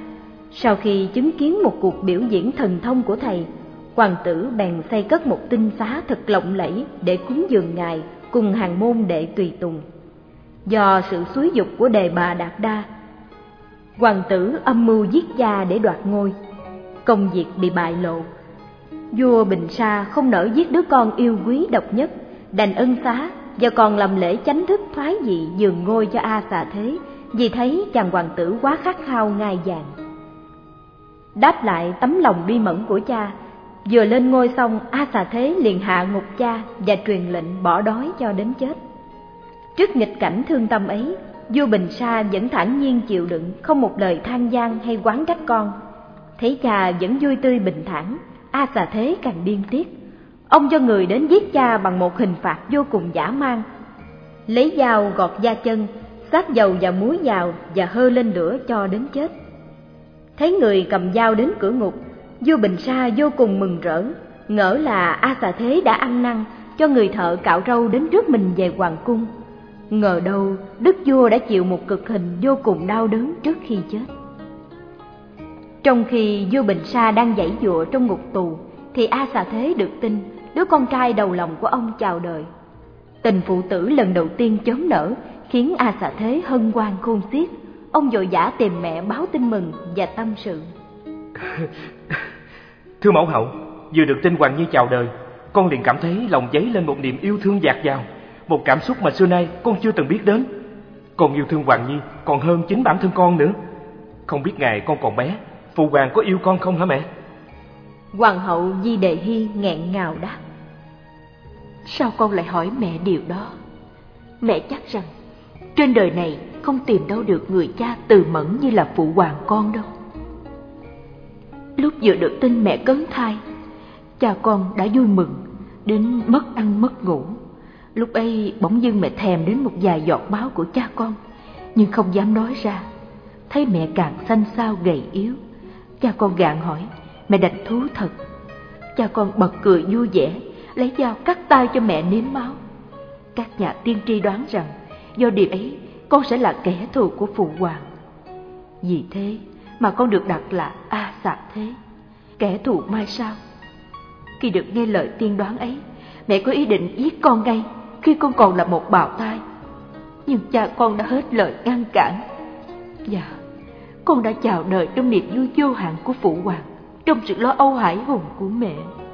Speaker 1: Sau khi chứng kiến một cuộc biểu diễn thần thông của thầy, hoàng tử bèn xây cất một tinh xá thật lộng lẫy để cúng dường ngài cùng hàng môn đệ tùy tùng. Do sự xúi giục của Đề Bà Đạt Đa, hoàng tử âm mưu giết cha để đoạt ngôi. Công việc bị bại lộ. Vua Bình Sa không nỡ giết đứa con yêu quý độc nhất, đành ân xá và còn làm lễ chánh thức thoái vị nhường ngôi cho A Xà Thế, vì thấy chàng hoàng tử quá khát khao ngai vàng. Đáp lại tấm lòng bi mẫn của cha, vừa lên ngôi xong, A Xà Thế liền hạ ngục cha và truyền lệnh bỏ đói cho đến chết. Trước nghịch cảnh thương tâm ấy, vua Bình Sa vẫn thản nhiên chịu đựng, không một lời than van hay oán trách con. Thấy cha vẫn vui tươi bình thản, A Xà Thế càng điên tiết. Ông cho người đến giết cha bằng một hình phạt vô cùng dã man. Lấy dao gọt da chân, xát dầu và muối vào và hơ lên lửa cho đến chết. Thấy người cầm dao đến cửa ngục, vua Bình Sa vô cùng mừng rỡ, ngỡ là A Xà Thế đã ăn năn, cho người thợ cạo râu đến rước mình về hoàng cung. Ngờ đâu đức vua đã chịu một cực hình vô cùng đau đớn trước khi chết. Trong khi vua Bình Sa đang giãy giụa trong ngục tù, thì A Xà Thế được tin đứa con trai đầu lòng của ông chào đời. Tình phụ tử lần đầu tiên chớm nở khiến A Xà Thế hân hoan khôn xiết. Ông vội vã tìm mẹ báo tin mừng và tâm sự.
Speaker 3: Thưa mẫu hậu, vừa được tin Hoàng Nhi chào đời, con liền cảm thấy lòng dấy lên một niềm yêu thương dạt dào, một cảm xúc mà xưa nay con chưa từng biết đến. Con yêu thương Hoàng Nhi còn hơn chính bản thân con nữa. Không biết ngày con còn bé, phụ hoàng có yêu con không hả mẹ?
Speaker 1: Hoàng hậu Di Đề Hy nghẹn ngào đáp:
Speaker 6: Sao con lại hỏi mẹ điều đó? Mẹ chắc rằng trên đời này không tìm đâu được người cha từ mẫn như là phụ hoàng con đâu. Lúc vừa được tin mẹ cấn thai, cha con đã vui mừng đến mất ăn mất ngủ. Lúc ấy bỗng dưng mẹ thèm đến một vài giọt máu của cha con, nhưng không dám nói ra. Thấy mẹ càng xanh xao gầy yếu, cha con gạn hỏi, mẹ đành thú thật. Cha con bật cười vui vẻ, lấy dao cắt tay cho mẹ nếm máu. Các nhà tiên tri đoán rằng do điều ấy con sẽ là kẻ thù của phụ hoàng. Vì thế mà con được đặt là A Xà Thế, kẻ thù mai sau. Khi được nghe lời tiên đoán ấy, mẹ có ý định giết con ngay khi con còn là một bào thai. Nhưng cha con đã hết lời ngăn cản, và con đã chào đời trong niềm vui vô hạn của phụ hoàng, trong sự lo âu hãi hùng của mẹ.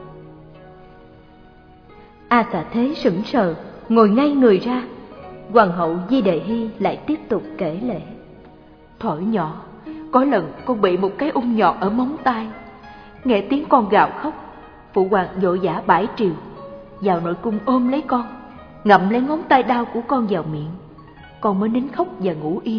Speaker 1: A Xà Thế sững sờ, ngồi ngay người ra. Hoàng hậu Di Đề Hy lại tiếp tục kể lể.
Speaker 6: Thuở nhỏ, có lần con bị một cái ung nhọt ở móng tay. Nghe tiếng con gào khóc, phụ hoàng vội vã bãi triều vào nội cung ôm lấy con, ngậm lấy ngón tay đau của con vào miệng. Con mới nín khóc và ngủ yên.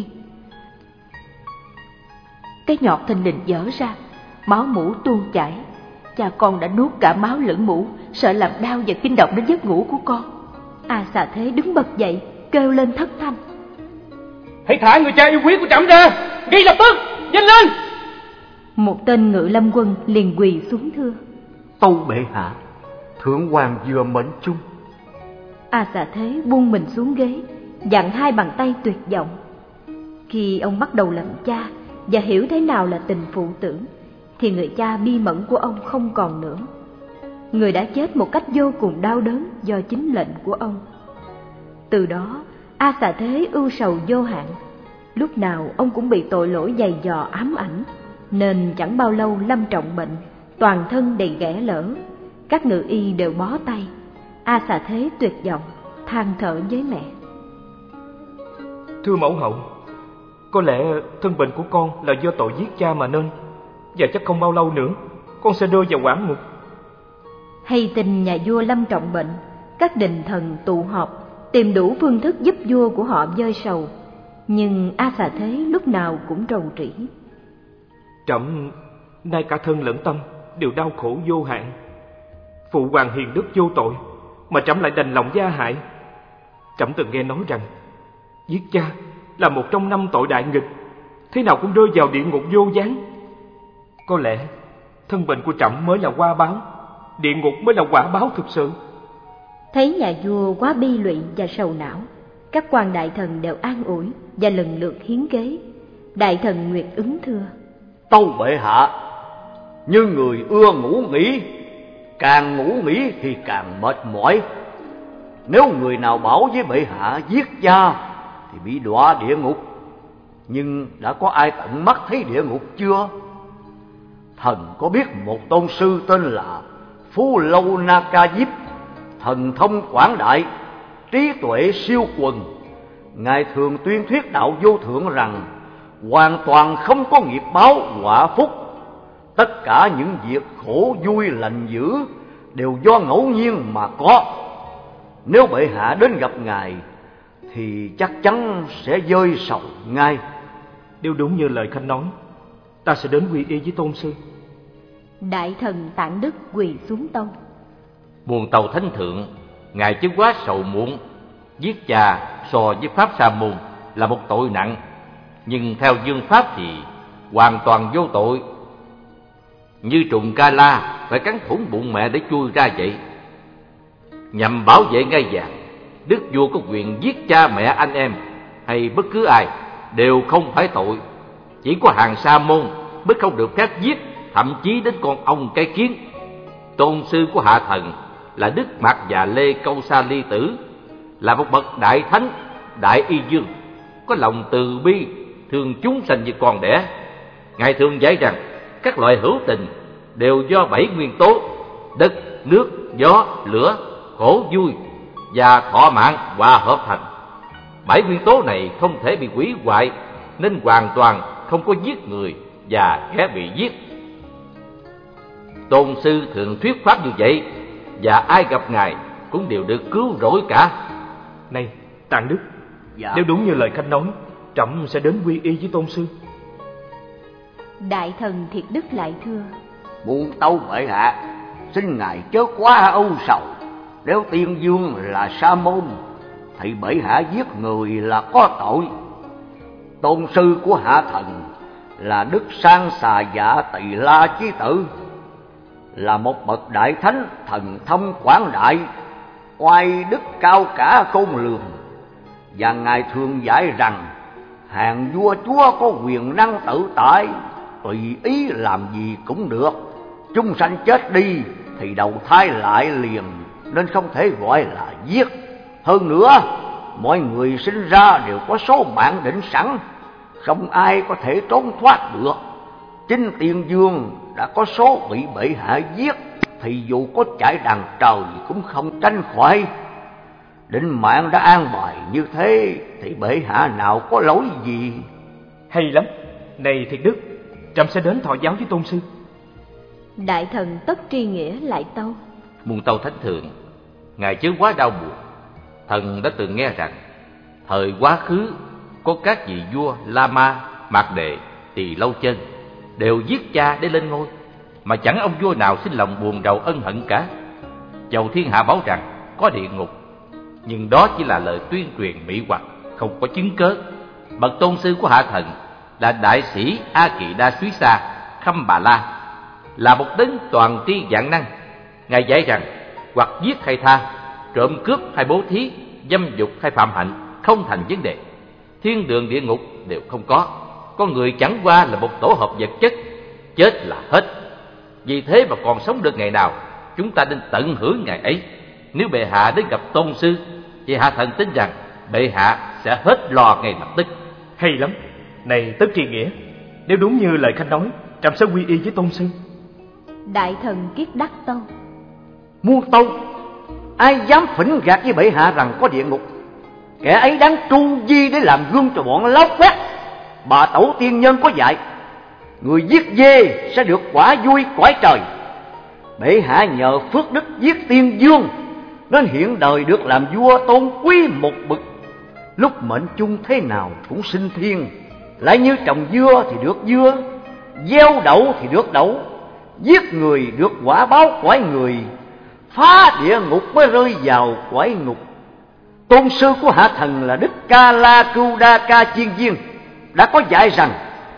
Speaker 6: Cái nhọt thình lình vỡ ra, máu mũ tuôn chảy. Cha con đã nuốt cả máu lẫn mũ, sợ làm đau và kinh động đến giấc ngủ của con.
Speaker 1: A Xà Thế đứng bật dậy, kêu lên thất thanh:
Speaker 3: Hãy thả người cha yêu quý của trẫm ra, ngay lập tức, nhanh lên!
Speaker 1: Một tên ngự lâm quân liền quỳ xuống thưa:
Speaker 4: Tâu bệ hạ, thượng hoàng vừa mệnh chung.
Speaker 1: A Xà Thế buông mình xuống ghế, dặn hai bàn tay tuyệt vọng. Khi ông bắt đầu làm cha và hiểu thế nào là tình phụ tử, thì người cha bi mẫn của ông không còn nữa. Người đã chết một cách vô cùng đau đớn do chính lệnh của ông. Từ đó, A Xà Thế ưu sầu vô hạn. Lúc nào ông cũng bị tội lỗi dày dò ám ảnh, nên chẳng bao lâu lâm trọng bệnh, toàn thân đầy ghẻ lở. Các ngự y đều bó tay. A Xà Thế tuyệt vọng, than thở với mẹ:
Speaker 3: Thưa mẫu hậu, có lẽ thân bệnh của con là do tội giết cha mà nên, và chắc không bao lâu nữa con sẽ rơi vào quả ngục.
Speaker 1: Hay tin nhà vua lâm trọng bệnh, các đình thần tụ họp tìm đủ phương thức giúp vua của họ vơi sầu, nhưng A Xà Thế lúc nào cũng rầu rĩ.
Speaker 3: Trẫm nay cả thân lẫn tâm đều đau khổ vô hạn. Phụ hoàng hiền đức vô tội mà trẫm lại đành lòng gia hại. Trẫm từng nghe nói rằng giết cha là một trong năm tội đại nghịch, thế nào cũng rơi vào địa ngục vô gián. Có lẽ thân bệnh của trẫm mới là quả báo, địa ngục mới là quả báo thực sự.
Speaker 1: Thấy nhà vua quá bi lụy và sầu não, các quan đại thần đều an ủi và lần lượt hiến kế. Đại thần Nguyệt ứng thưa:
Speaker 4: Tâu bệ hạ, như người ưa ngủ nghỉ, càng ngủ nghỉ thì càng mệt mỏi. Nếu người nào bảo với bệ hạ giết cha thì bị đọa địa ngục, nhưng đã có ai tận mắt thấy địa ngục chưa? Thần có biết một tôn sư tên là Phú Lâu Na Ca Diếp, thần thông quảng đại, trí tuệ siêu quần. Ngài thường tuyên thuyết đạo vô thượng rằng hoàn toàn không có nghiệp báo quả phúc. Tất cả những việc khổ vui lành dữ đều do ngẫu nhiên mà có. Nếu bệ hạ đến gặp ngài thì chắc chắn sẽ dơi sầu ngay.
Speaker 3: Nếu đúng như lời Khanh nói, ta sẽ đến quy y với tôn sư.
Speaker 1: Đại thần Tạng Đức quỳ xuống tâu:
Speaker 2: Muôn tàu thánh thượng, ngài chứ quá sầu muộn. Giết cha so với pháp sa môn là một tội nặng, nhưng theo dương pháp thì hoàn toàn vô tội. Như trùng ca la phải cắn thủng bụng mẹ để chui ra vậy. Nhằm bảo vệ ngai vàng, đức vua có quyền giết cha mẹ anh em hay bất cứ ai đều không phải tội. Chỉ có hàng sa môn mới không được phép giết, thậm chí đến con ong cái kiến. Tôn sư của hạ thần là Đức Mạc Già Lê Câu Sa Ly Tử, là một bậc đại thánh, đại y dương, có lòng từ bi, thương chúng sanh như con đẻ. Ngài thường dạy rằng các loại hữu tình đều do bảy nguyên tố: đất, nước, gió, lửa, khổ, vui và thọ mạng hòa hợp thành. Bảy nguyên tố này không thể bị hủy hoại, nên hoàn toàn không có giết người và kẻ bị giết. Tôn sư thường thuyết pháp như vậy, và ai gặp ngài cũng đều được cứu rỗi cả.
Speaker 3: Này Tạng Đức,
Speaker 4: dạ.
Speaker 3: Nếu đúng như lời Khanh nói, trẫm sẽ đến quy y với tôn sư.
Speaker 1: Đại thần Thiệt Đức lại thưa:
Speaker 4: Muôn tâu bệ hạ, xin ngài chớ quá âu sầu. Nếu Tiên Dương là sa môn thì bệ hạ giết người là có tội. Tôn sư của hạ thần là Đức Sang Xà Dạ Tỳ La Chí Tử, là một bậc đại thánh, thần thông quảng đại, oai đức cao cả khôn lường. Và ngài thường dạy rằng hàng vua chúa có quyền năng tự tại, tùy ý làm gì cũng được. Chúng sanh chết đi thì đầu thai lại liền, nên không thể gọi là giết. Hơn nữa, mọi người sinh ra đều có số mạng định sẵn, không ai có thể trốn thoát được. Chính Tiên Dương đã có số bị bệ hạ giết, thì dù có chạy đằng trời cũng không tránh khỏi. Định mạng đã an bài như thế thì bệ hạ nào có lỗi gì.
Speaker 3: Hay lắm. Này Thiệt Đức, trẫm sẽ đến thọ giáo với tôn sư.
Speaker 1: Đại thần Tất Tri Nghĩa lại tâu:
Speaker 2: Muôn tâu thánh thượng, ngài chớ quá đau buồn. Thần đã từng nghe rằng thời quá khứ có các vị vua La Ma, Mạc Đề, Tỳ Lâu Chân đều giết cha để lên ngôi, mà chẳng ông vua nào xin lòng buồn rầu ân hận cả. Dầu thiên hạ bảo rằng có địa ngục, nhưng đó chỉ là lời tuyên truyền mỹ hoặc, không có chứng cớ. Bậc tôn sư của hạ thần là đại sĩ A Kỳ Đa Súy Sa Khâm Bà La, là một đấng toàn tri vạn năng. Ngài dạy rằng hoặc giết hay tha, trộm cướp hay bố thí, dâm dục hay phạm hạnh không thành vấn đề. Thiên đường địa ngục đều không có. Con người chẳng qua là một tổ hợp vật chất, chết là hết. Vì thế mà còn sống được ngày nào, chúng ta nên tận hưởng ngày ấy. Nếu bệ hạ đến gặp tôn sư thì hạ thần tin rằng bệ hạ sẽ hết lo ngay lập tức.
Speaker 3: Hay lắm. Này Tất Tri Nghĩa, nếu đúng như lời Khanh nói, trẫm sẽ quy y với tôn sư.
Speaker 1: Đại thần Kiết Đắc tâu:
Speaker 4: Muôn tâu, ai dám phỉnh gạt với bệ hạ rằng có địa ngục, kẻ ấy đáng tru di để làm gương cho bọn láo quét. Bà tổ tiên nhân có dạy, người giết dê sẽ được quả vui cõi trời. Bệ hạ nhờ phước đức giết Tiên Dương, nên hiện đời được làm vua tôn quý một bậc. Lúc mệnh chung thế nào cũng sinh thiên, lại như trồng dưa thì được dưa, gieo đậu thì được đậu. Giết người được quả báo cõi người, phá địa ngục mới rơi vào cõi ngục. Tôn sư của hạ thần là Đức Ca La Cưu Đa Ca Chiên Viên đã có dạy rằng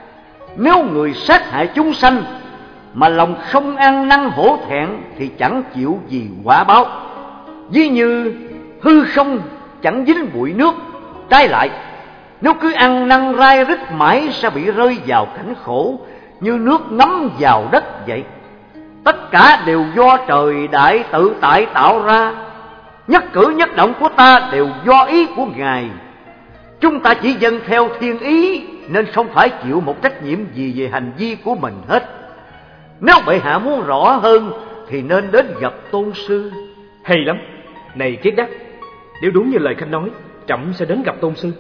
Speaker 4: nếu người sát hại chúng sanh mà lòng không ăn năn hổ thẹn thì chẳng chịu gì quả báo. Ví như hư không chẳng dính bụi nước, trái lại nếu cứ ăn năn rai rứt mãi sẽ bị rơi vào cảnh khổ, như nước ngấm vào đất vậy. Tất cả đều do trời đại tự tại tạo ra. Nhất cử nhất động của ta đều do ý của Ngài. Chúng ta chỉ dâng theo thiên ý, nên không phải chịu một trách nhiệm gì về hành vi của mình hết. Nếu bệ hạ muốn rõ hơn thì nên đến gặp tôn sư.
Speaker 3: Hay lắm. Này Kiết Đắc, nếu đúng như lời Khanh nói, trẫm sẽ đến gặp tôn sư.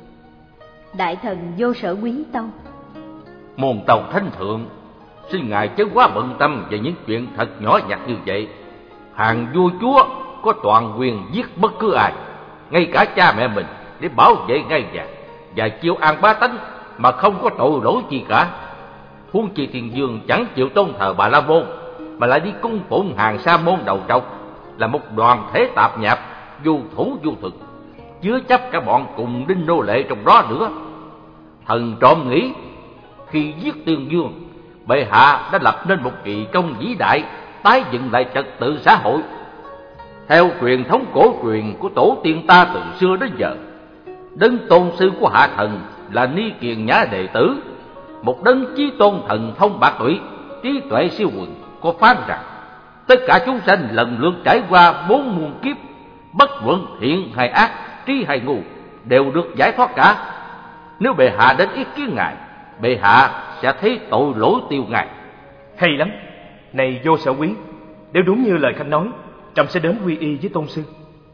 Speaker 1: Đại thần Vô Sở Quý tâu:
Speaker 2: Môn tàu thánh thượng, xin ngài chớ quá bận tâm về những chuyện thật nhỏ nhặt như vậy. Hàng vua chúa có toàn quyền giết bất cứ ai, ngay cả cha mẹ mình, để bảo vệ ngai vàng và chiêu an bá tánh mà không có tội lỗi gì cả. Huống chi Thiên Vương chẳng chịu tôn thờ Bà La Môn, mà lại đi cung phụng hàng sa môn đầu trọc, là một đoàn thể tạp nhạp, vô thủ vô thực, chứa chấp cả bọn cùng đinh nô lệ trong đó nữa. Thần trộm nghĩ, khi giết Tiên Vương, bệ hạ đã lập nên một kỳ công vĩ đại, tái dựng lại trật tự xã hội. Theo truyền thống cổ truyền của tổ tiên ta từ xưa đến giờ, đấng tôn sư của hạ thần là Ni Kiền Nhã đệ tử, một đấng chí tôn thần thông bạc tụy, trí tuệ siêu quần, có phán rằng tất cả chúng sanh lần lượt trải qua bốn muôn kiếp, bất luận thiện hay ác, trí hay ngu, đều được giải thoát cả. Nếu bệ hạ đến ý kiến ngài, bệ hạ sẽ thấy tội lỗi tiêu ngài.
Speaker 3: Hay lắm. Này Vô Sở Quý, nếu đúng như lời Khanh nói, trẫm sẽ đến quy y với tôn sư.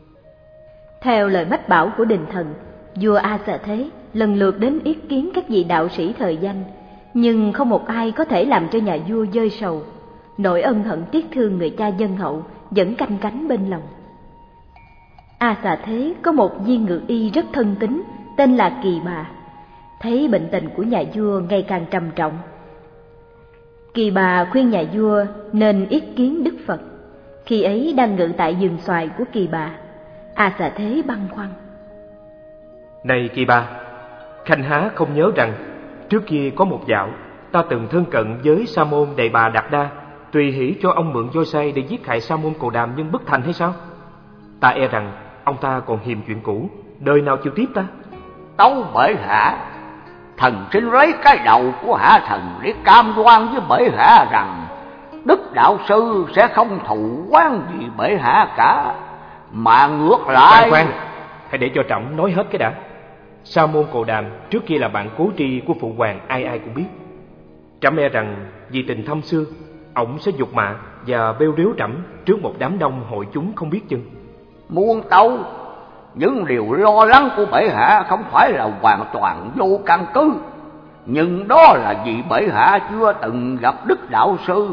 Speaker 1: Theo lời mách bảo của đình thần, vua A Xà Thế lần lượt đến ý kiến các vị đạo sĩ thời danh, nhưng không một ai có thể làm cho nhà vua dơi sầu. Nỗi ân hận tiếc thương người cha dân hậu vẫn canh cánh bên lòng. A Xà Thế có một viên ngự y rất thân tín, tên là Kỳ Bà. Thấy bệnh tình của nhà vua ngày càng trầm trọng, Kỳ Bà khuyên nhà vua nên yết kiến Đức Phật. Khi ấy đang ngự tại vườn xoài của Kỳ Bà, A Xà Thế băn khoăn:
Speaker 3: Này Kỳ Bà, Khanh há không nhớ rằng trước kia có một dạo ta từng thân cận với Sa môn Đề Bà Đạt Đa, tùy hỷ cho ông mượn voi say để giết hại Sa môn Cồ Đàm nhưng bất thành hay sao? Ta e rằng ông ta còn hiềm chuyện cũ, đời nào chịu tiếp ta?
Speaker 7: Tấu bệ hạ, thần xin lấy cái đầu của hạ thần để cam đoan với bệ hạ rằng Đức đạo sư sẽ không thù oán gì bệ hạ cả, mà ngược lại...
Speaker 3: Khoan khoan, hãy để cho trẫm nói hết cái đã. Sa môn Cồ Đàm trước kia là bạn cố tri của phụ hoàng, ai ai cũng biết. Trẫm e rằng vì tình thâm xưa, ổng sẽ nhục mạ và bêu riếu trẫm trước một đám đông hội chúng không biết chừng.
Speaker 7: Muôn tấu, những điều lo lắng của bệ hạ không phải là hoàn toàn vô căn cứ, nhưng đó là vì bệ hạ chưa từng gặp Đức đạo sư.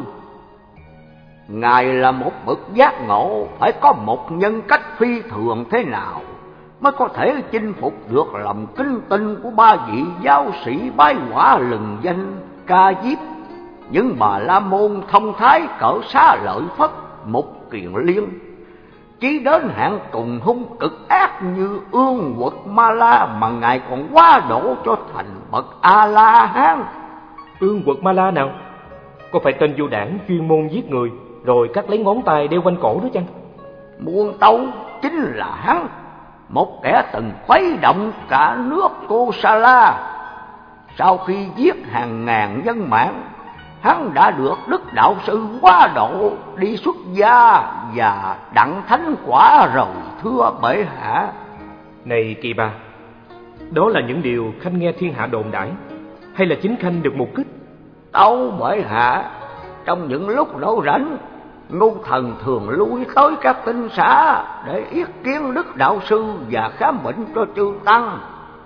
Speaker 7: Ngài là một bậc giác ngộ, phải có một nhân cách phi thường thế nào mới có thể chinh phục được lòng kính tinh của ba vị giáo sĩ bái quả lừng danh Ca Diếp, những Bà La Môn thông thái cỡ Xá Lợi Phất, Mục Kiền Liên, chí đến hạng cùng hung cực ác như Ương Quật Ma La mà ngài còn quá độ cho thành bậc A La Hán.
Speaker 3: Ương Quật Ma La nào? Có phải tên vô đảng chuyên môn giết người rồi cắt lấy ngón tay đeo quanh cổ đó chăng?
Speaker 7: Muôn tấu, chính là hắn, một kẻ từng khuấy động cả nước Kosala. Sau khi giết hàng ngàn dân mạng, hắn đã được Đức đạo sư quá độ đi xuất gia và đặng thánh quả rồi, thưa bệ hạ.
Speaker 3: Này Kỳ Bà, đó là những điều Khanh nghe thiên hạ đồn đãi, hay là chính Khanh được mục kích?
Speaker 7: Tâu bệ hạ, trong những lúc rỗi rảnh, ngu thần thường lui tới các tinh xã để yết kiến Đức đạo sư và khám bệnh cho chư tăng.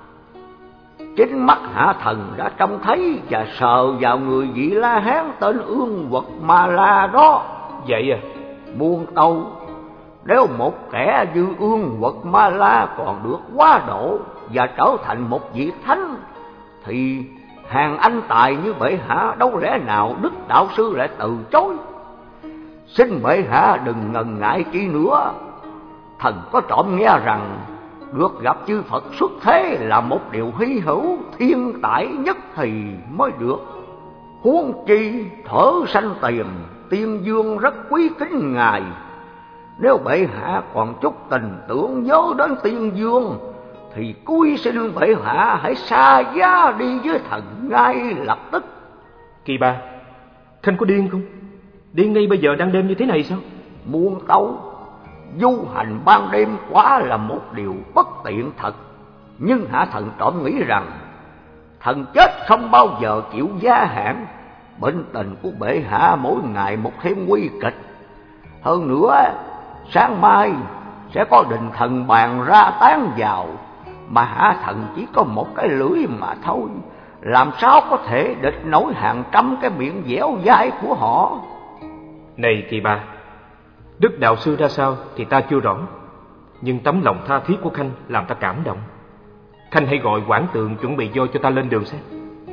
Speaker 7: Chính mắt hạ thần đã trông thấy và sờ vào người vị La Hán tên Ương Quật Ma La đó.
Speaker 3: Vậy à?
Speaker 7: Muôn tâu, nếu một kẻ như Ương Quật Ma La còn được quá độ và trở thành một vị thánh, thì hàng anh tài như bệ hạ đâu lẽ nào Đức đạo sư lại từ chối. Xin bệ hạ đừng ngần ngại chi nữa. Thần có trộm nghe rằng được gặp chư Phật xuất thế là một điều hy hữu thiên tài nhất thì mới được. Huống chi thở sanh tiền, Tiên Dương rất quý kính ngài. Nếu bệ hạ còn chút tình tưởng nhớ đến Tiên Dương, thì cúi xin bệ hạ hãy xa giá đi với thần ngay lập tức.
Speaker 3: Kỳ bà, Khanh có điên không? Điên ngay bây giờ đang đêm như thế này sao?
Speaker 7: Muôn Tâu, du hành ban đêm quá là một điều bất tiện thật. Nhưng hạ thần trộm nghĩ rằng thần chết không bao giờ chịu gia hạn. Bệnh tình của bệ hạ mỗi ngày một thêm nguy kịch. Hơn nữa, sáng mai sẽ có đình thần bàn ra tán vào, mà hạ thần chỉ có một cái lưỡi mà thôi, làm sao có thể địch nổi hàng trăm cái miệng dẻo dai của họ.
Speaker 3: Này Kỳ bà, Đức đạo sư ra sao thì ta chưa rõ, nhưng tấm lòng tha thiết của Khanh làm ta cảm động. Khanh hãy gọi quản tượng chuẩn bị vô cho ta lên đường xem.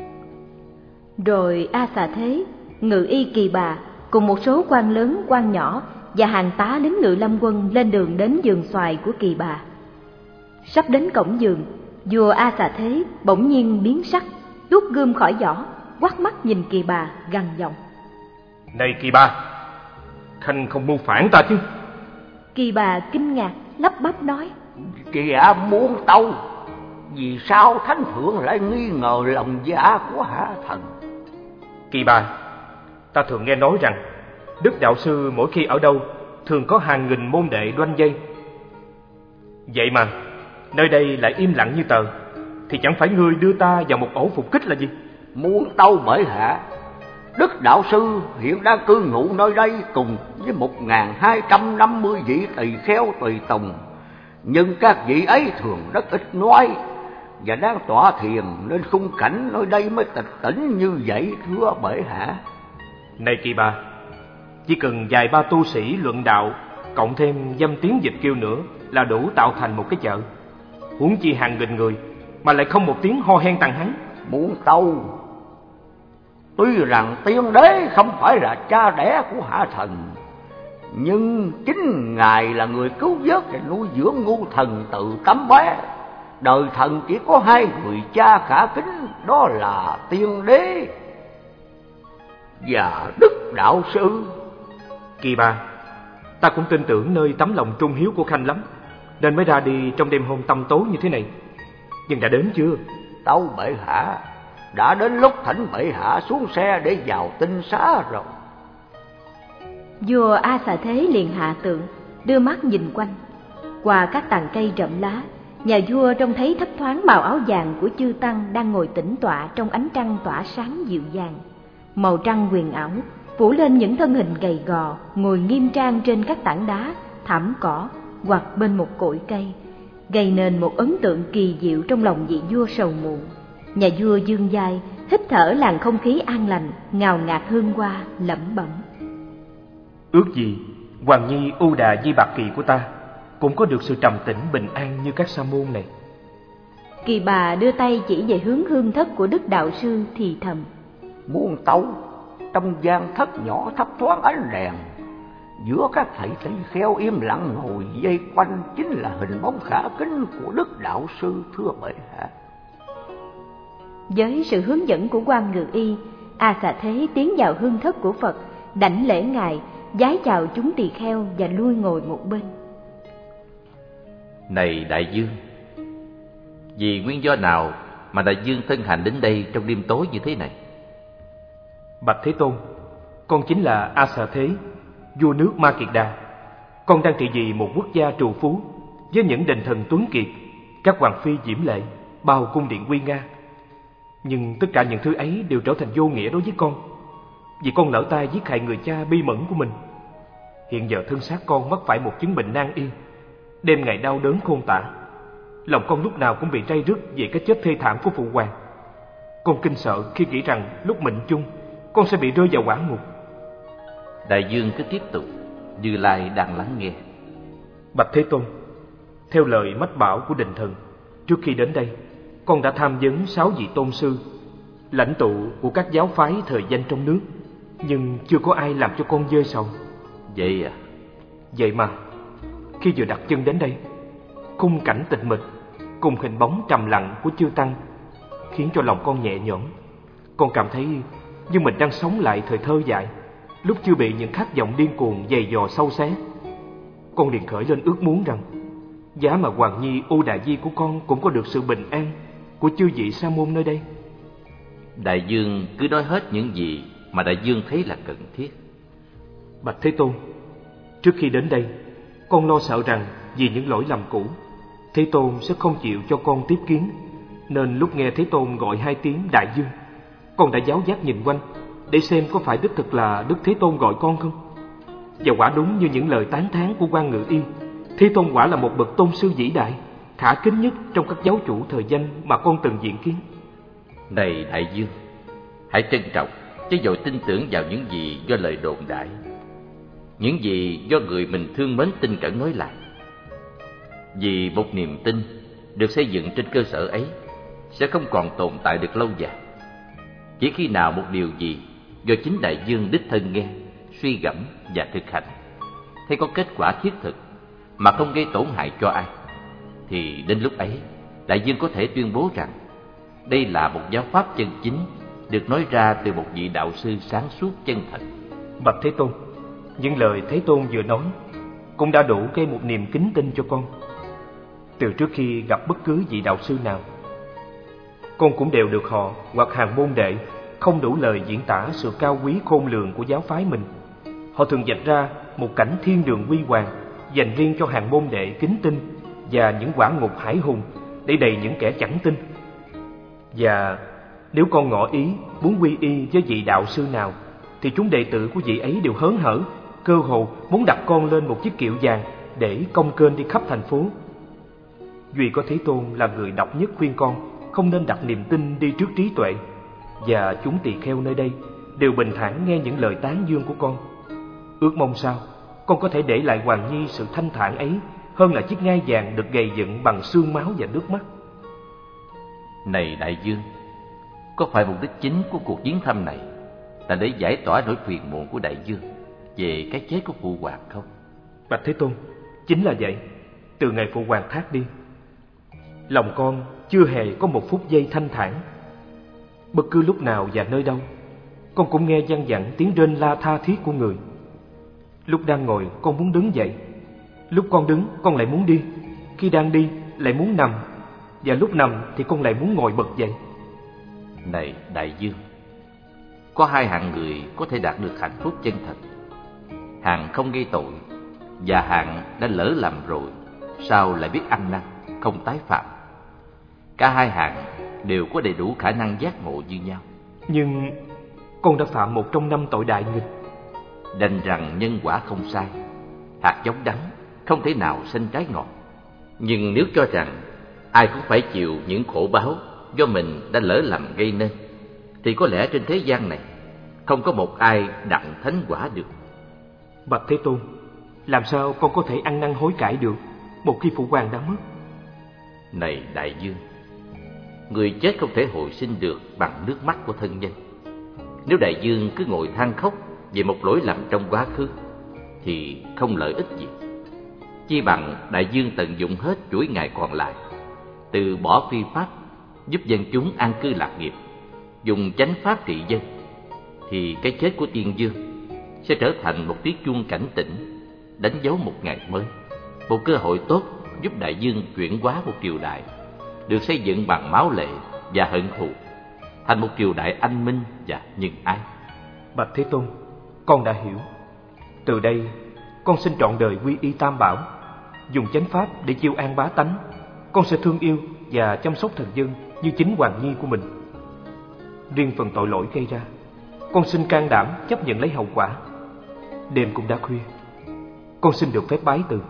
Speaker 1: Rồi A Xà Thế, Ngự Y Kỳ Bà cùng một số quan lớn quan nhỏ và hàng tá lính ngự lâm quân lên đường đến vườn xoài của Kỳ Bà. Sắp đến cổng vườn, vua A Xà Thế bỗng nhiên biến sắc, rút gươm khỏi vỏ, quắt mắt nhìn Kỳ Bà gằn giọng:
Speaker 3: Này Kỳ bà, Khanh không mưu phản ta chứ?
Speaker 1: Kỳ Bà kinh ngạc lắp bắp nói:
Speaker 7: Kìa Muôn Tâu, vì sao Thánh Thượng lại nghi ngờ lòng dạ của hạ thần?
Speaker 3: Kỳ bà, ta thường nghe nói rằng Đức đạo sư mỗi khi ở đâu thường có hàng nghìn môn đệ đoanh dây. Vậy mà nơi đây lại im lặng như tờ, thì chẳng phải ngươi đưa ta vào một ổ phục kích là gì?
Speaker 7: Muôn Tâu bệ hạ, Đức đạo sư hiện đang cư ngụ nơi đây cùng với một nghìn hai trăm năm mươi vị tỳ kheo tùy tùng, nhưng các vị ấy thường rất ít nói và đang tọa thiền, nên khung cảnh nơi đây mới tịch tĩnh như vậy, thưa bệ hạ.
Speaker 3: Này Kỳ bà, chỉ cần vài ba tu sĩ luận đạo cộng thêm dăm tiếng dịch kêu nữa là đủ tạo thành một cái chợ, huống chi hàng nghìn người mà lại không một tiếng ho hen tằng hắn.
Speaker 7: Muôn Tâu, tuy rằng tiên đế không phải là cha đẻ của hạ thần, nhưng chính ngài là người cứu vớt và nuôi dưỡng ngu thần từ tấm bé. Đời thần chỉ có hai người cha khả kính, đó là tiên đế và Đức đạo sư.
Speaker 3: Kỳ bà, ta cũng tin tưởng nơi tấm lòng trung hiếu của Khanh lắm, nên mới ra đi trong đêm hôm tăm tối như thế này. Nhưng đã đến chưa?
Speaker 7: Tâu bệ hạ, đã đến lúc thỉnh bệ hạ xuống xe để vào tinh xá rồi.
Speaker 1: Vua A Xà Thế liền hạ tượng, đưa mắt nhìn quanh. Qua các tàn cây rậm lá, nhà vua trông thấy thấp thoáng màu áo vàng của chư tăng đang ngồi tĩnh tọa trong ánh trăng tỏa sáng dịu dàng. Màu trăng huyền ảo phủ lên những thân hình gầy gò ngồi nghiêm trang trên các tảng đá, thảm cỏ hoặc bên một cội cây, gây nên một ấn tượng kỳ diệu trong lòng vị vua sầu muộn. Nhà vua dương vai hít thở làn không khí an lành, ngào ngạt hương hoa, lẩm bẩm:
Speaker 3: Ước gì Hoàng Nhi U Đà Di Bạc Kỳ của ta cũng có được sự trầm tĩnh bình an như các sa môn này.
Speaker 1: Kỳ bà đưa tay chỉ về hướng hương thất của Đức đạo sư thì thầm:
Speaker 7: Muôn Tâu, trong gian thất nhỏ thấp thoáng ánh đèn, giữa các thầy tỳ kheo im lặng ngồi vây quanh chính là hình bóng khả kính của Đức đạo sư, thưa bệ hạ.
Speaker 1: Với sự hướng dẫn của quan Ngự Y, A Xà Thế tiến vào hương thất của Phật, đảnh lễ ngài, vái chào chúng tỳ kheo và lui ngồi một bên.
Speaker 2: Này đại vương, vì nguyên do nào mà đại vương thân hành đến đây trong đêm tối như thế này?
Speaker 3: Bạch Thế Tôn, con chính là A Xà Thế, vua nước Ma Kiệt Đà. Con đang trị vì một quốc gia trù phú, với những đền thần tuấn kiệt, các hoàng phi diễm lệ, bao cung điện nguy nga. Nhưng tất cả những thứ ấy đều trở thành vô nghĩa đối với con, vì con lỡ tay giết hại người cha bi mẫn của mình. Hiện giờ thân xác con mắc phải một chứng bệnh nan y, đêm ngày đau đớn khôn tả. Lòng con lúc nào cũng bị ray rứt về cái chết thê thảm của phụ hoàng. Con kinh sợ khi nghĩ rằng lúc mệnh chung con sẽ bị rơi vào quả ngục.
Speaker 2: Đại vương cứ tiếp tục, Như Lai đang lắng nghe.
Speaker 3: Bạch Thế Tôn, theo lời mách bảo của đình thần, trước khi đến đây con đã tham vấn sáu vị tôn sư, lãnh tụ của các giáo phái thời danh trong nước, nhưng chưa có ai làm cho con dơi sầu.
Speaker 2: Vậy à?
Speaker 3: Vậy mà khi vừa đặt chân đến đây, khung cảnh tịch mịch cùng hình bóng trầm lặng của chư tăng khiến cho lòng con nhẹ nhõm. Con cảm thấy như mình đang sống lại thời thơ dại, lúc chưa bị những khát vọng điên cuồng giày dò sâu xé. Con liền khởi lên ước muốn rằng giá mà Hoàng Nhi U Đà Di của con cũng có được sự bình an của chư vị sa môn nơi đây.
Speaker 2: Đại dương cứ nói hết những gì mà đại dương thấy là cần thiết.
Speaker 3: Bạch Thế Tôn, trước khi đến đây, con lo sợ rằng vì những lỗi lầm cũ, Thế Tôn sẽ không chịu cho con tiếp kiến, nên lúc nghe Thế Tôn gọi hai tiếng đại dương, con đã giáo giác nhìn quanh để xem có phải đích thực là Đức Thế Tôn gọi con không. Và quả đúng như những lời tán thán của Quan Ngự Y, Thế Tôn quả là một bậc tôn sư vĩ đại, khả kính nhất trong các giáo chủ thời danh mà con từng diện kiến.
Speaker 2: Này đại dương, hãy trân trọng chứ dội tin tưởng vào những gì do lời đồn đại, những gì do người mình thương mến tin cẩn nói lại. Vì một niềm tin được xây dựng trên cơ sở ấy sẽ không còn tồn tại được lâu dài. Chỉ khi nào một điều gì do chính đại dương đích thân nghe, suy gẫm và thực hành thấy có kết quả thiết thực mà không gây tổn hại cho ai, thì đến lúc ấy đại dương có thể tuyên bố rằng đây là một giáo pháp chân chính được nói ra từ một vị đạo sư sáng suốt chân thật.
Speaker 3: Bạch Thế Tôn, những lời Thế Tôn vừa nói cũng đã đủ gây một niềm kính tin cho con. Từ trước khi gặp bất cứ vị đạo sư nào, con cũng đều được họ hoặc hàng môn đệ không đủ lời diễn tả sự cao quý khôn lường của giáo phái mình. Họ thường vạch ra một cảnh thiên đường huy hoàng dành riêng cho hàng môn đệ kính tin và những quả ngục hải hùng để đầy những kẻ chẳng tin. Và nếu con ngỏ ý muốn quy y với vị đạo sư nào, thì chúng đệ tử của vị ấy đều hớn hở, cơ hồ muốn đặt con lên một chiếc kiệu vàng để cong kênh đi khắp thành phố. Duy có Thế Tôn là người độc nhất khuyên con không nên đặt niềm tin đi trước trí tuệ, và chúng tỳ kheo nơi đây đều bình thản nghe những lời tán dương của con. Ước mong sao con có thể để lại Hoàng Nhi sự thanh thản ấy hơn là chiếc ngai vàng được gầy dựng bằng xương máu và nước mắt.
Speaker 2: Này đại dương, có phải mục đích chính của cuộc viếng thăm này là để giải tỏa nỗi phiền muộn của đại dương về cái chết của phụ hoàng không?
Speaker 3: Bạch Thế Tôn, chính là vậy. Từ ngày phụ hoàng thác đi, lòng con chưa hề có một phút giây thanh thản. Bất cứ lúc nào và nơi đâu, con cũng nghe văng vẳng tiếng rên la tha thiết của người. Lúc đang ngồi con muốn đứng dậy, lúc con đứng con lại muốn đi, khi đang đi lại muốn nằm, và lúc nằm thì con lại muốn ngồi bật dậy.
Speaker 2: Này đại dương, có hai hạng người có thể đạt được hạnh phúc chân thật: hạng không gây tội, và hạng đã lỡ làm rồi sao lại biết ăn năn, không tái phạm. Cả hai hạng đều có đầy đủ khả năng giác ngộ như nhau.
Speaker 3: Nhưng con đã phạm một trong năm tội đại nghịch.
Speaker 2: Đành rằng nhân quả không sai, hạt giống đắng không thể nào sinh trái ngọt. Nhưng nếu cho rằng ai cũng phải chịu những khổ báo do mình đã lỡ làm gây nên, thì có lẽ trên thế gian này không có một ai đặng thánh quả được.
Speaker 3: Bạch Thế Tôn, làm sao con có thể ăn năn hối cải được một khi phụ hoàng đã mất?
Speaker 2: Này đại dương, người chết không thể hồi sinh được bằng nước mắt của thân nhân. Nếu đại dương cứ ngồi than khóc về một lỗi lầm trong quá khứ thì không lợi ích gì. Chi bằng đại dương tận dụng hết chuỗi ngày còn lại, từ bỏ phi pháp, giúp dân chúng an cư lạc nghiệp, dùng chánh pháp trị dân, thì cái chết của tiên dương sẽ trở thành một tiếng chuông cảnh tỉnh, đánh dấu một ngày mới, một cơ hội tốt giúp đại dương chuyển hóa một triều đại được xây dựng bằng máu lệ và hận thù thành một triều đại anh minh và nhân ái.
Speaker 3: Bạch Thế Tôn, con đã hiểu. Từ đây con xin trọn đời quy y Tam Bảo, dùng chánh pháp để chiêu an bá tánh. Con sẽ thương yêu và chăm sóc thần dân như chính Hoàng Nhi của mình. Riêng phần tội lỗi gây ra, con xin can đảm chấp nhận lấy hậu quả. Đêm cũng đã khuya, con xin được phép bái từ.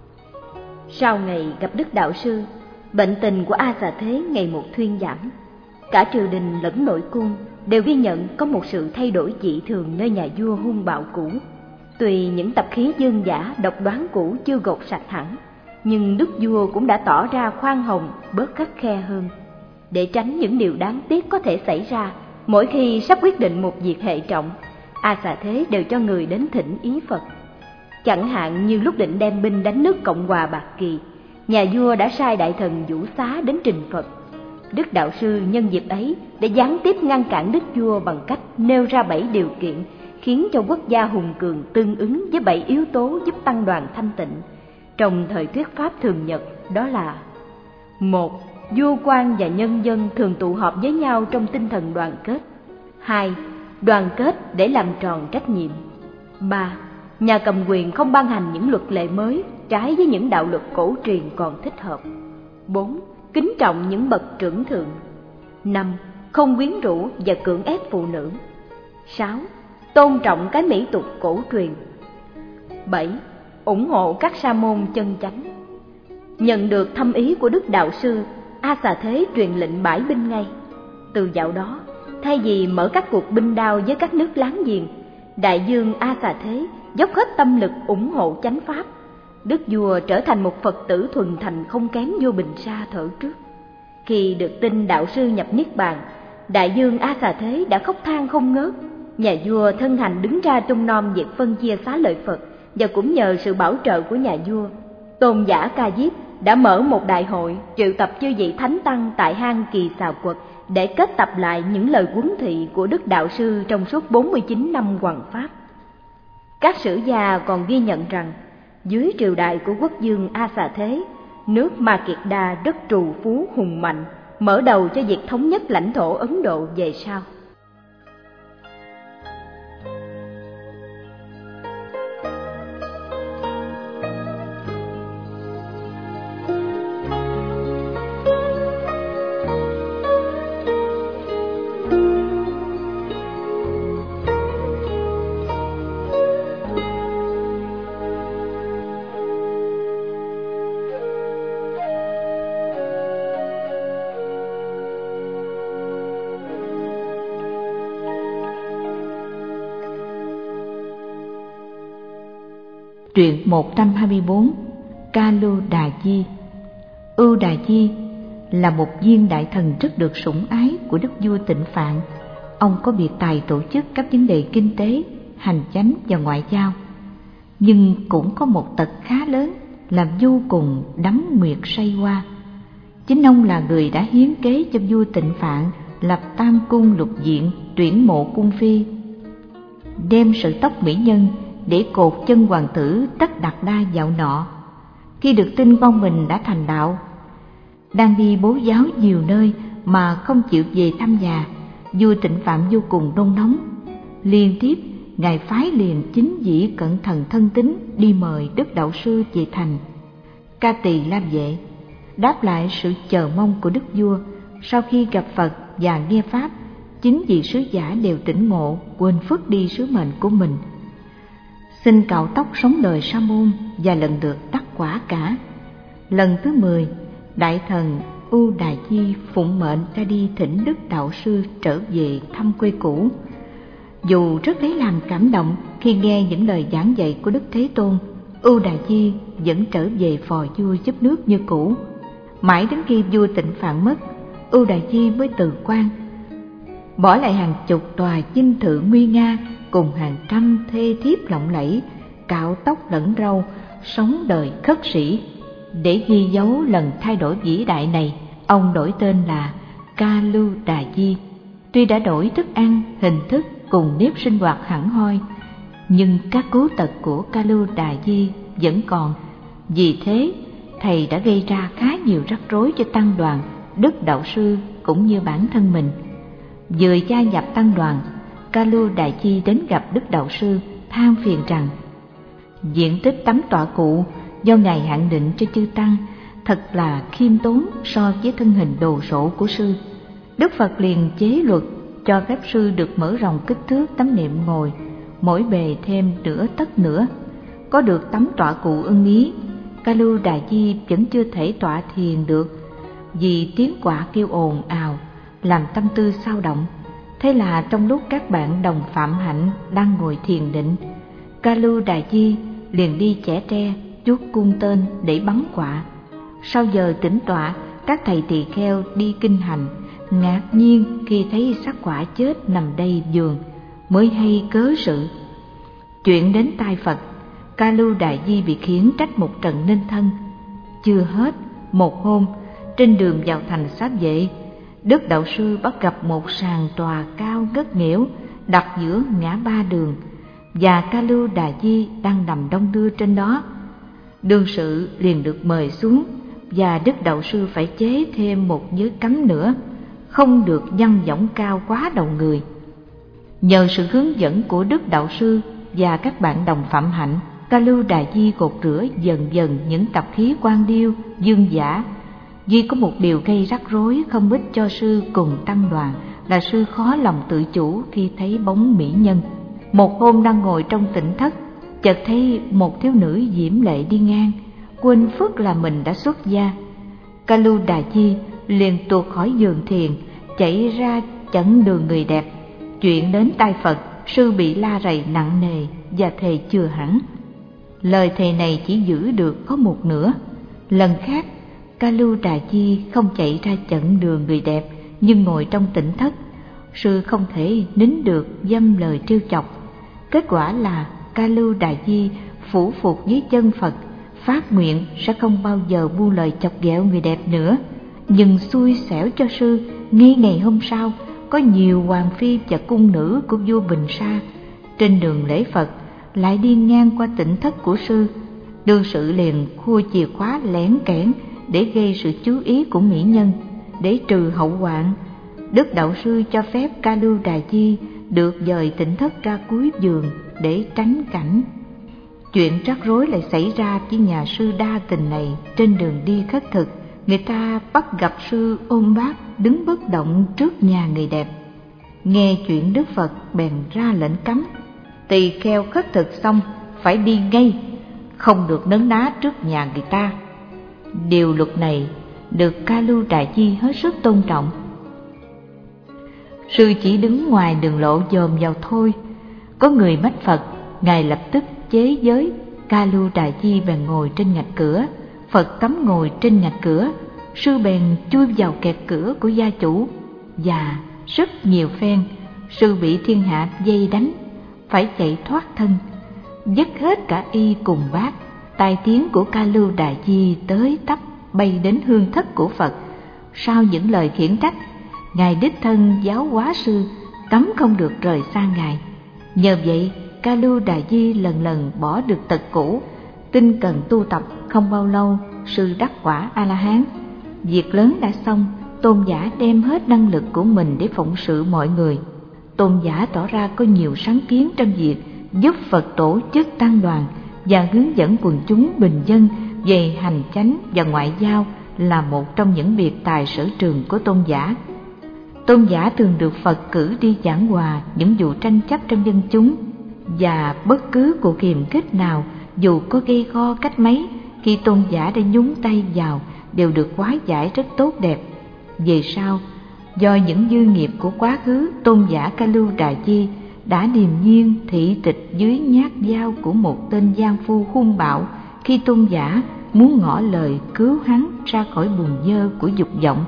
Speaker 1: Sau ngày gặp Đức Đạo Sư, bệnh tình của A Xà Thế ngày một thuyên giảm. Cả triều đình lẫn nội cung đều ghi nhận có một sự thay đổi dị thường nơi nhà vua hung bạo cũ. Tuy những tập khí dương dã độc đoán cũ chưa gột sạch hẳn, nhưng đức vua cũng đã tỏ ra khoan hồng, bớt khắt khe hơn. Để tránh những điều đáng tiếc có thể xảy ra, mỗi khi sắp quyết định một việc hệ trọng, A Xà Thế đều cho người đến thỉnh ý Phật. Chẳng hạn như lúc định đem binh đánh nước Cộng hòa Bạc Kỳ, nhà vua đã sai đại thần Vũ Xá đến trình Phật. Đức Đạo Sư nhân dịp ấy để gián tiếp ngăn cản đức vua bằng cách nêu ra bảy điều kiện khiến cho quốc gia hùng cường tương ứng với bảy yếu tố giúp tăng đoàn thanh tịnh. Trong thời thuyết pháp thường nhật, đó là: một. vua quan và nhân dân thường tụ họp với nhau trong tinh thần đoàn kết. Hai, đoàn kết để làm tròn trách nhiệm. Ba, nhà cầm quyền không ban hành những luật lệ mới trái với những đạo luật cổ truyền còn thích hợp. Bốn, kính trọng những bậc trưởng thượng. Năm, không quyến rũ và cưỡng ép phụ nữ. Sáu, tôn trọng cái mỹ tục cổ truyền. Bảy, ủng hộ các sa môn chân chánh. Nhận được thâm ý của Đức Đạo Sư, A Xà Thế truyền lệnh bãi binh ngay. Từ dạo đó, thay vì mở các cuộc binh đao với các nước láng giềng, Đại vương A Xà Thế dốc hết tâm lực ủng hộ chánh pháp. Đức vua trở thành một Phật tử thuần thành không kém vua Bình Sa thuở trước. Khi được tin Đạo Sư nhập Niết Bàn, Đại vương A Xà Thế đã khóc than không ngớt. Nhà vua thân hành đứng ra trông nom việc phân chia xá lợi Phật, và cũng nhờ sự bảo trợ của nhà vua, tôn giả Ca Diếp đã mở một đại hội triệu tập chư vị thánh tăng tại hang Kỳ Xà Quật để kết tập lại những lời huấn thị của Đức Đạo Sư trong suốt bốn mươi chín năm hoằng pháp. Các sử gia còn ghi nhận rằng dưới triều đại của quốc vương A Xà Thế, nước Ma Kiệt Đa rất trù phú hùng mạnh, mở đầu cho việc thống nhất lãnh thổ Ấn Độ về sau.
Speaker 6: Truyện một trăm hai mươi bốn. Ca Lưu Đà Di. Ưu Đà Di là một viên đại thần rất được sủng ái của đức vua Tịnh Phạn. Ông có biệt tài tổ chức các vấn đề kinh tế, hành chánh và ngoại giao, nhưng cũng có một tật khá lớn là vô cùng đắm nguyệt say hoa. Chính ông là người đã hiến kế cho vua Tịnh Phạn lập tam cung lục diện, tuyển mộ cung phi, đem sợi tóc mỹ nhân để cột chân hoàng tử Tất Đạt Đa dạo nọ. Khi được tin con mình đã thành đạo, đang đi bố giáo nhiều nơi mà không chịu về thăm nhà, vua Tịnh Phạn vô cùng nôn nóng. Liên tiếp ngài phái liền chính dĩ cẩn thận thân tín đi mời Đức Đạo Sư về thành. Ca Tỳ La Vệ đáp lại sự chờ mong của đức vua. Sau khi gặp Phật và nghe pháp, chính vị sứ giả đều tỉnh ngộ, quên phước đi sứ mệnh của mình, xin cạo tóc sống đời sa môn và lần lượt đắc quả cả. Lần thứ mười, đại thần Ưu Đà Di phụng mệnh ra đi thỉnh Đức Đạo Sư trở về thăm quê cũ. Dù rất lấy làm cảm động khi nghe những lời giảng dạy của Đức Thế Tôn, Ưu Đà Di vẫn trở về phò vua giúp nước như cũ. Mãi đến khi vua Tịnh Phạn mất, Ưu Đà Di mới từ quan, bỏ lại hàng chục tòa dinh thự nguy nga cùng hàng trăm thê thiếp lộng lẫy, cạo tóc lẫn râu, sống đời khất sĩ. Để ghi dấu lần thay đổi vĩ đại này, ông đổi tên là Ca Lưu Đà Di. Tuy đã đổi thức ăn, hình thức cùng nếp sinh hoạt hẳn hoi, nhưng các cố tật của Ca Lưu Đà Di vẫn còn. Vì thế, thầy đã gây ra khá nhiều rắc rối cho tăng đoàn, Đức Đạo Sư cũng như bản thân mình. Vừa gia nhập tăng đoàn, Ca Lưu Đà Di đến gặp Đức Đạo Sư than phiền rằng diện tích tấm tọa cụ do ngài hạn định cho chư tăng thật là khiêm tốn so với thân hình đồ sộ của sư. Đức Phật liền chế luật cho phép sư được mở rộng kích thước tấm nệm ngồi, mỗi bề thêm nửa tấc nữa. Có được tấm tọa cụ ưng ý, Ca Lưu Đà Di vẫn chưa thể tọa thiền được, vì tiếng quạ kêu ồn ào làm tâm tư xao động. Thế là trong lúc các bạn đồng phạm hạnh đang ngồi thiền định, Ca Lưu Đà Di liền đi chẻ tre chuốt cung tên để bắn quạ. Sau giờ tĩnh tọa, các thầy tỳ kheo đi kinh hành ngạc nhiên khi thấy xác quạ chết nằm đầy giường, mới hay cớ sự. Chuyện đến tai Phật, Ca Lưu Đà Di bị khiển trách một trận ninh thân. Chưa hết, một hôm trên đường vào thành Xá Vệ, Đức Đạo Sư bắt gặp một sàn tòa cao ngất nghẽo đặt giữa ngã ba đường, và Ca Lưu Đà Di đang nằm đong đưa trên đó. Đương sự liền được mời xuống, và Đức Đạo Sư phải chế thêm một giới cấm nữa, không được dăng võng cao quá đầu người. Nhờ sự hướng dẫn của Đức Đạo Sư và các bạn đồng phạm hạnh, Ca Lưu Đà Di gột rửa dần dần những tập khí quan điêu, dương giả. Duy có một điều gây rắc rối không ít cho sư cùng tăng đoàn là sư khó lòng tự chủ khi thấy bóng mỹ nhân. Một hôm đang ngồi trong tịnh thất, chợt thấy một thiếu nữ diễm lệ đi ngang, quên phước là mình đã xuất gia. Ca Lưu Đà Di liền tuột khỏi giường thiền, chạy ra chặn đường người đẹp. Chuyện đến tai Phật, sư bị la rầy nặng nề và thề chừa hẳn. Lời thề này chỉ giữ được có một nửa. Lần khác, Ca Lưu Đà Di không chạy ra chặn đường người đẹp, nhưng ngồi trong tịnh thất. Sư không thể nín được dăm lời trêu chọc. Kết quả là Ca Lưu Đà Di phủ phục dưới chân Phật, phát nguyện sẽ không bao giờ buông lời chọc ghẹo người đẹp nữa. Nhưng xui xẻo cho sư, ngay ngày hôm sau, có nhiều hoàng phi và cung nữ của vua Bình Sa trên đường lễ Phật lại đi ngang qua tịnh thất của sư. Đương sự liền khua chìa khóa lẻn kẽn để gây sự chú ý của mỹ nhân. Để trừ hậu hoạn, Đức Đạo Sư cho phép Ca Lưu Đà Di được dời tịnh thất ra cuối giường để tránh cảnh. Chuyện rắc rối lại xảy ra với nhà sư đa tình này. Trên đường đi khất thực, người ta bắt gặp sư ôm bát đứng bất động trước nhà người đẹp. Nghe chuyện Đức Phật bèn ra lệnh cấm: tỳ kheo khất thực xong phải đi ngay, không được nấn ná trước nhà người ta. Điều luật này được Ca Lưu Đà Di hết sức tôn trọng. Sư chỉ đứng ngoài đường lộ dòm vào thôi. Có người mách Phật, ngài lập tức chế giới. Ca Lưu Đà Di bèn ngồi trên ngạch cửa. Phật cấm ngồi trên ngạch cửa. Sư bèn chui vào kẹt cửa của gia chủ, và rất nhiều phen sư bị thiên hạ dây đánh, phải chạy thoát thân, dứt hết cả y cùng bát. Tai tiếng của Ca Lưu Đà Di tới tấp bay đến hương thất của Phật. Sau những lời khiển trách, ngài đích thân giáo hóa sư cấm không được rời xa ngài. Nhờ vậy, Ca Lưu Đà Di lần lần bỏ được tật cũ. Tinh cần tu tập, không bao lâu sư đắc quả A La Hán. Việc lớn đã xong, tôn giả đem hết năng lực của mình để phụng sự mọi người. Tôn giả tỏ ra có nhiều sáng kiến trong việc giúp Phật tổ chức tăng đoàn và hướng dẫn quần chúng bình dân về hành chánh và ngoại giao là một trong những việc tài sở trường của tôn giả. Tôn giả thường được Phật cử đi giảng hòa những vụ tranh chấp trong dân chúng, và bất cứ cuộc hiềm khích nào dù có gây go cách mấy, khi tôn giả đã nhúng tay vào đều được hóa giải rất tốt đẹp. Về sau, do những dư nghiệp của quá khứ, tôn giả Ca Lưu Đà Di đã điềm nhiên thị tịch dưới nhát dao của một tên gian phu hung bạo khi tôn giả muốn ngỏ lời cứu hắn ra khỏi bùn nhơ của dục vọng.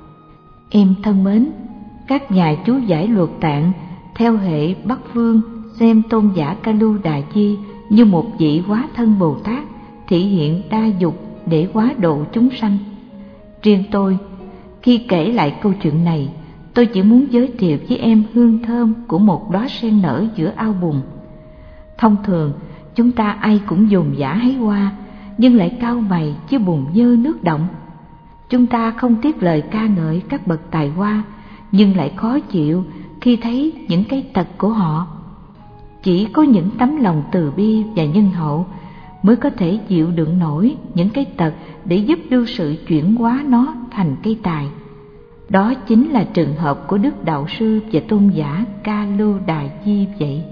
Speaker 6: Em thân mến, các nhà chú giải luật tạng theo hệ Bắc Vương xem tôn giả Ca Lưu Đà Di như một vị hóa thân Bồ Tát, thể hiện đa dục để hóa độ chúng sanh. Riêng tôi, khi kể lại câu chuyện này, tôi chỉ muốn giới thiệu với em hương thơm của một đóa sen nở giữa ao bùn. Thông thường, chúng ta ai cũng dồn dã hái hoa, nhưng lại cau mày chứ bùn nhơ nước động. Chúng ta không tiếc lời ca ngợi các bậc tài hoa, nhưng lại khó chịu khi thấy những cái tật của họ. Chỉ có những tấm lòng từ bi và nhân hậu mới có thể chịu đựng nổi những cái tật để giúp đương sự chuyển hóa nó thành cái tài. Đó chính là trường hợp của Đức Đạo Sư và tôn giả Ca Lưu Đà Di vậy.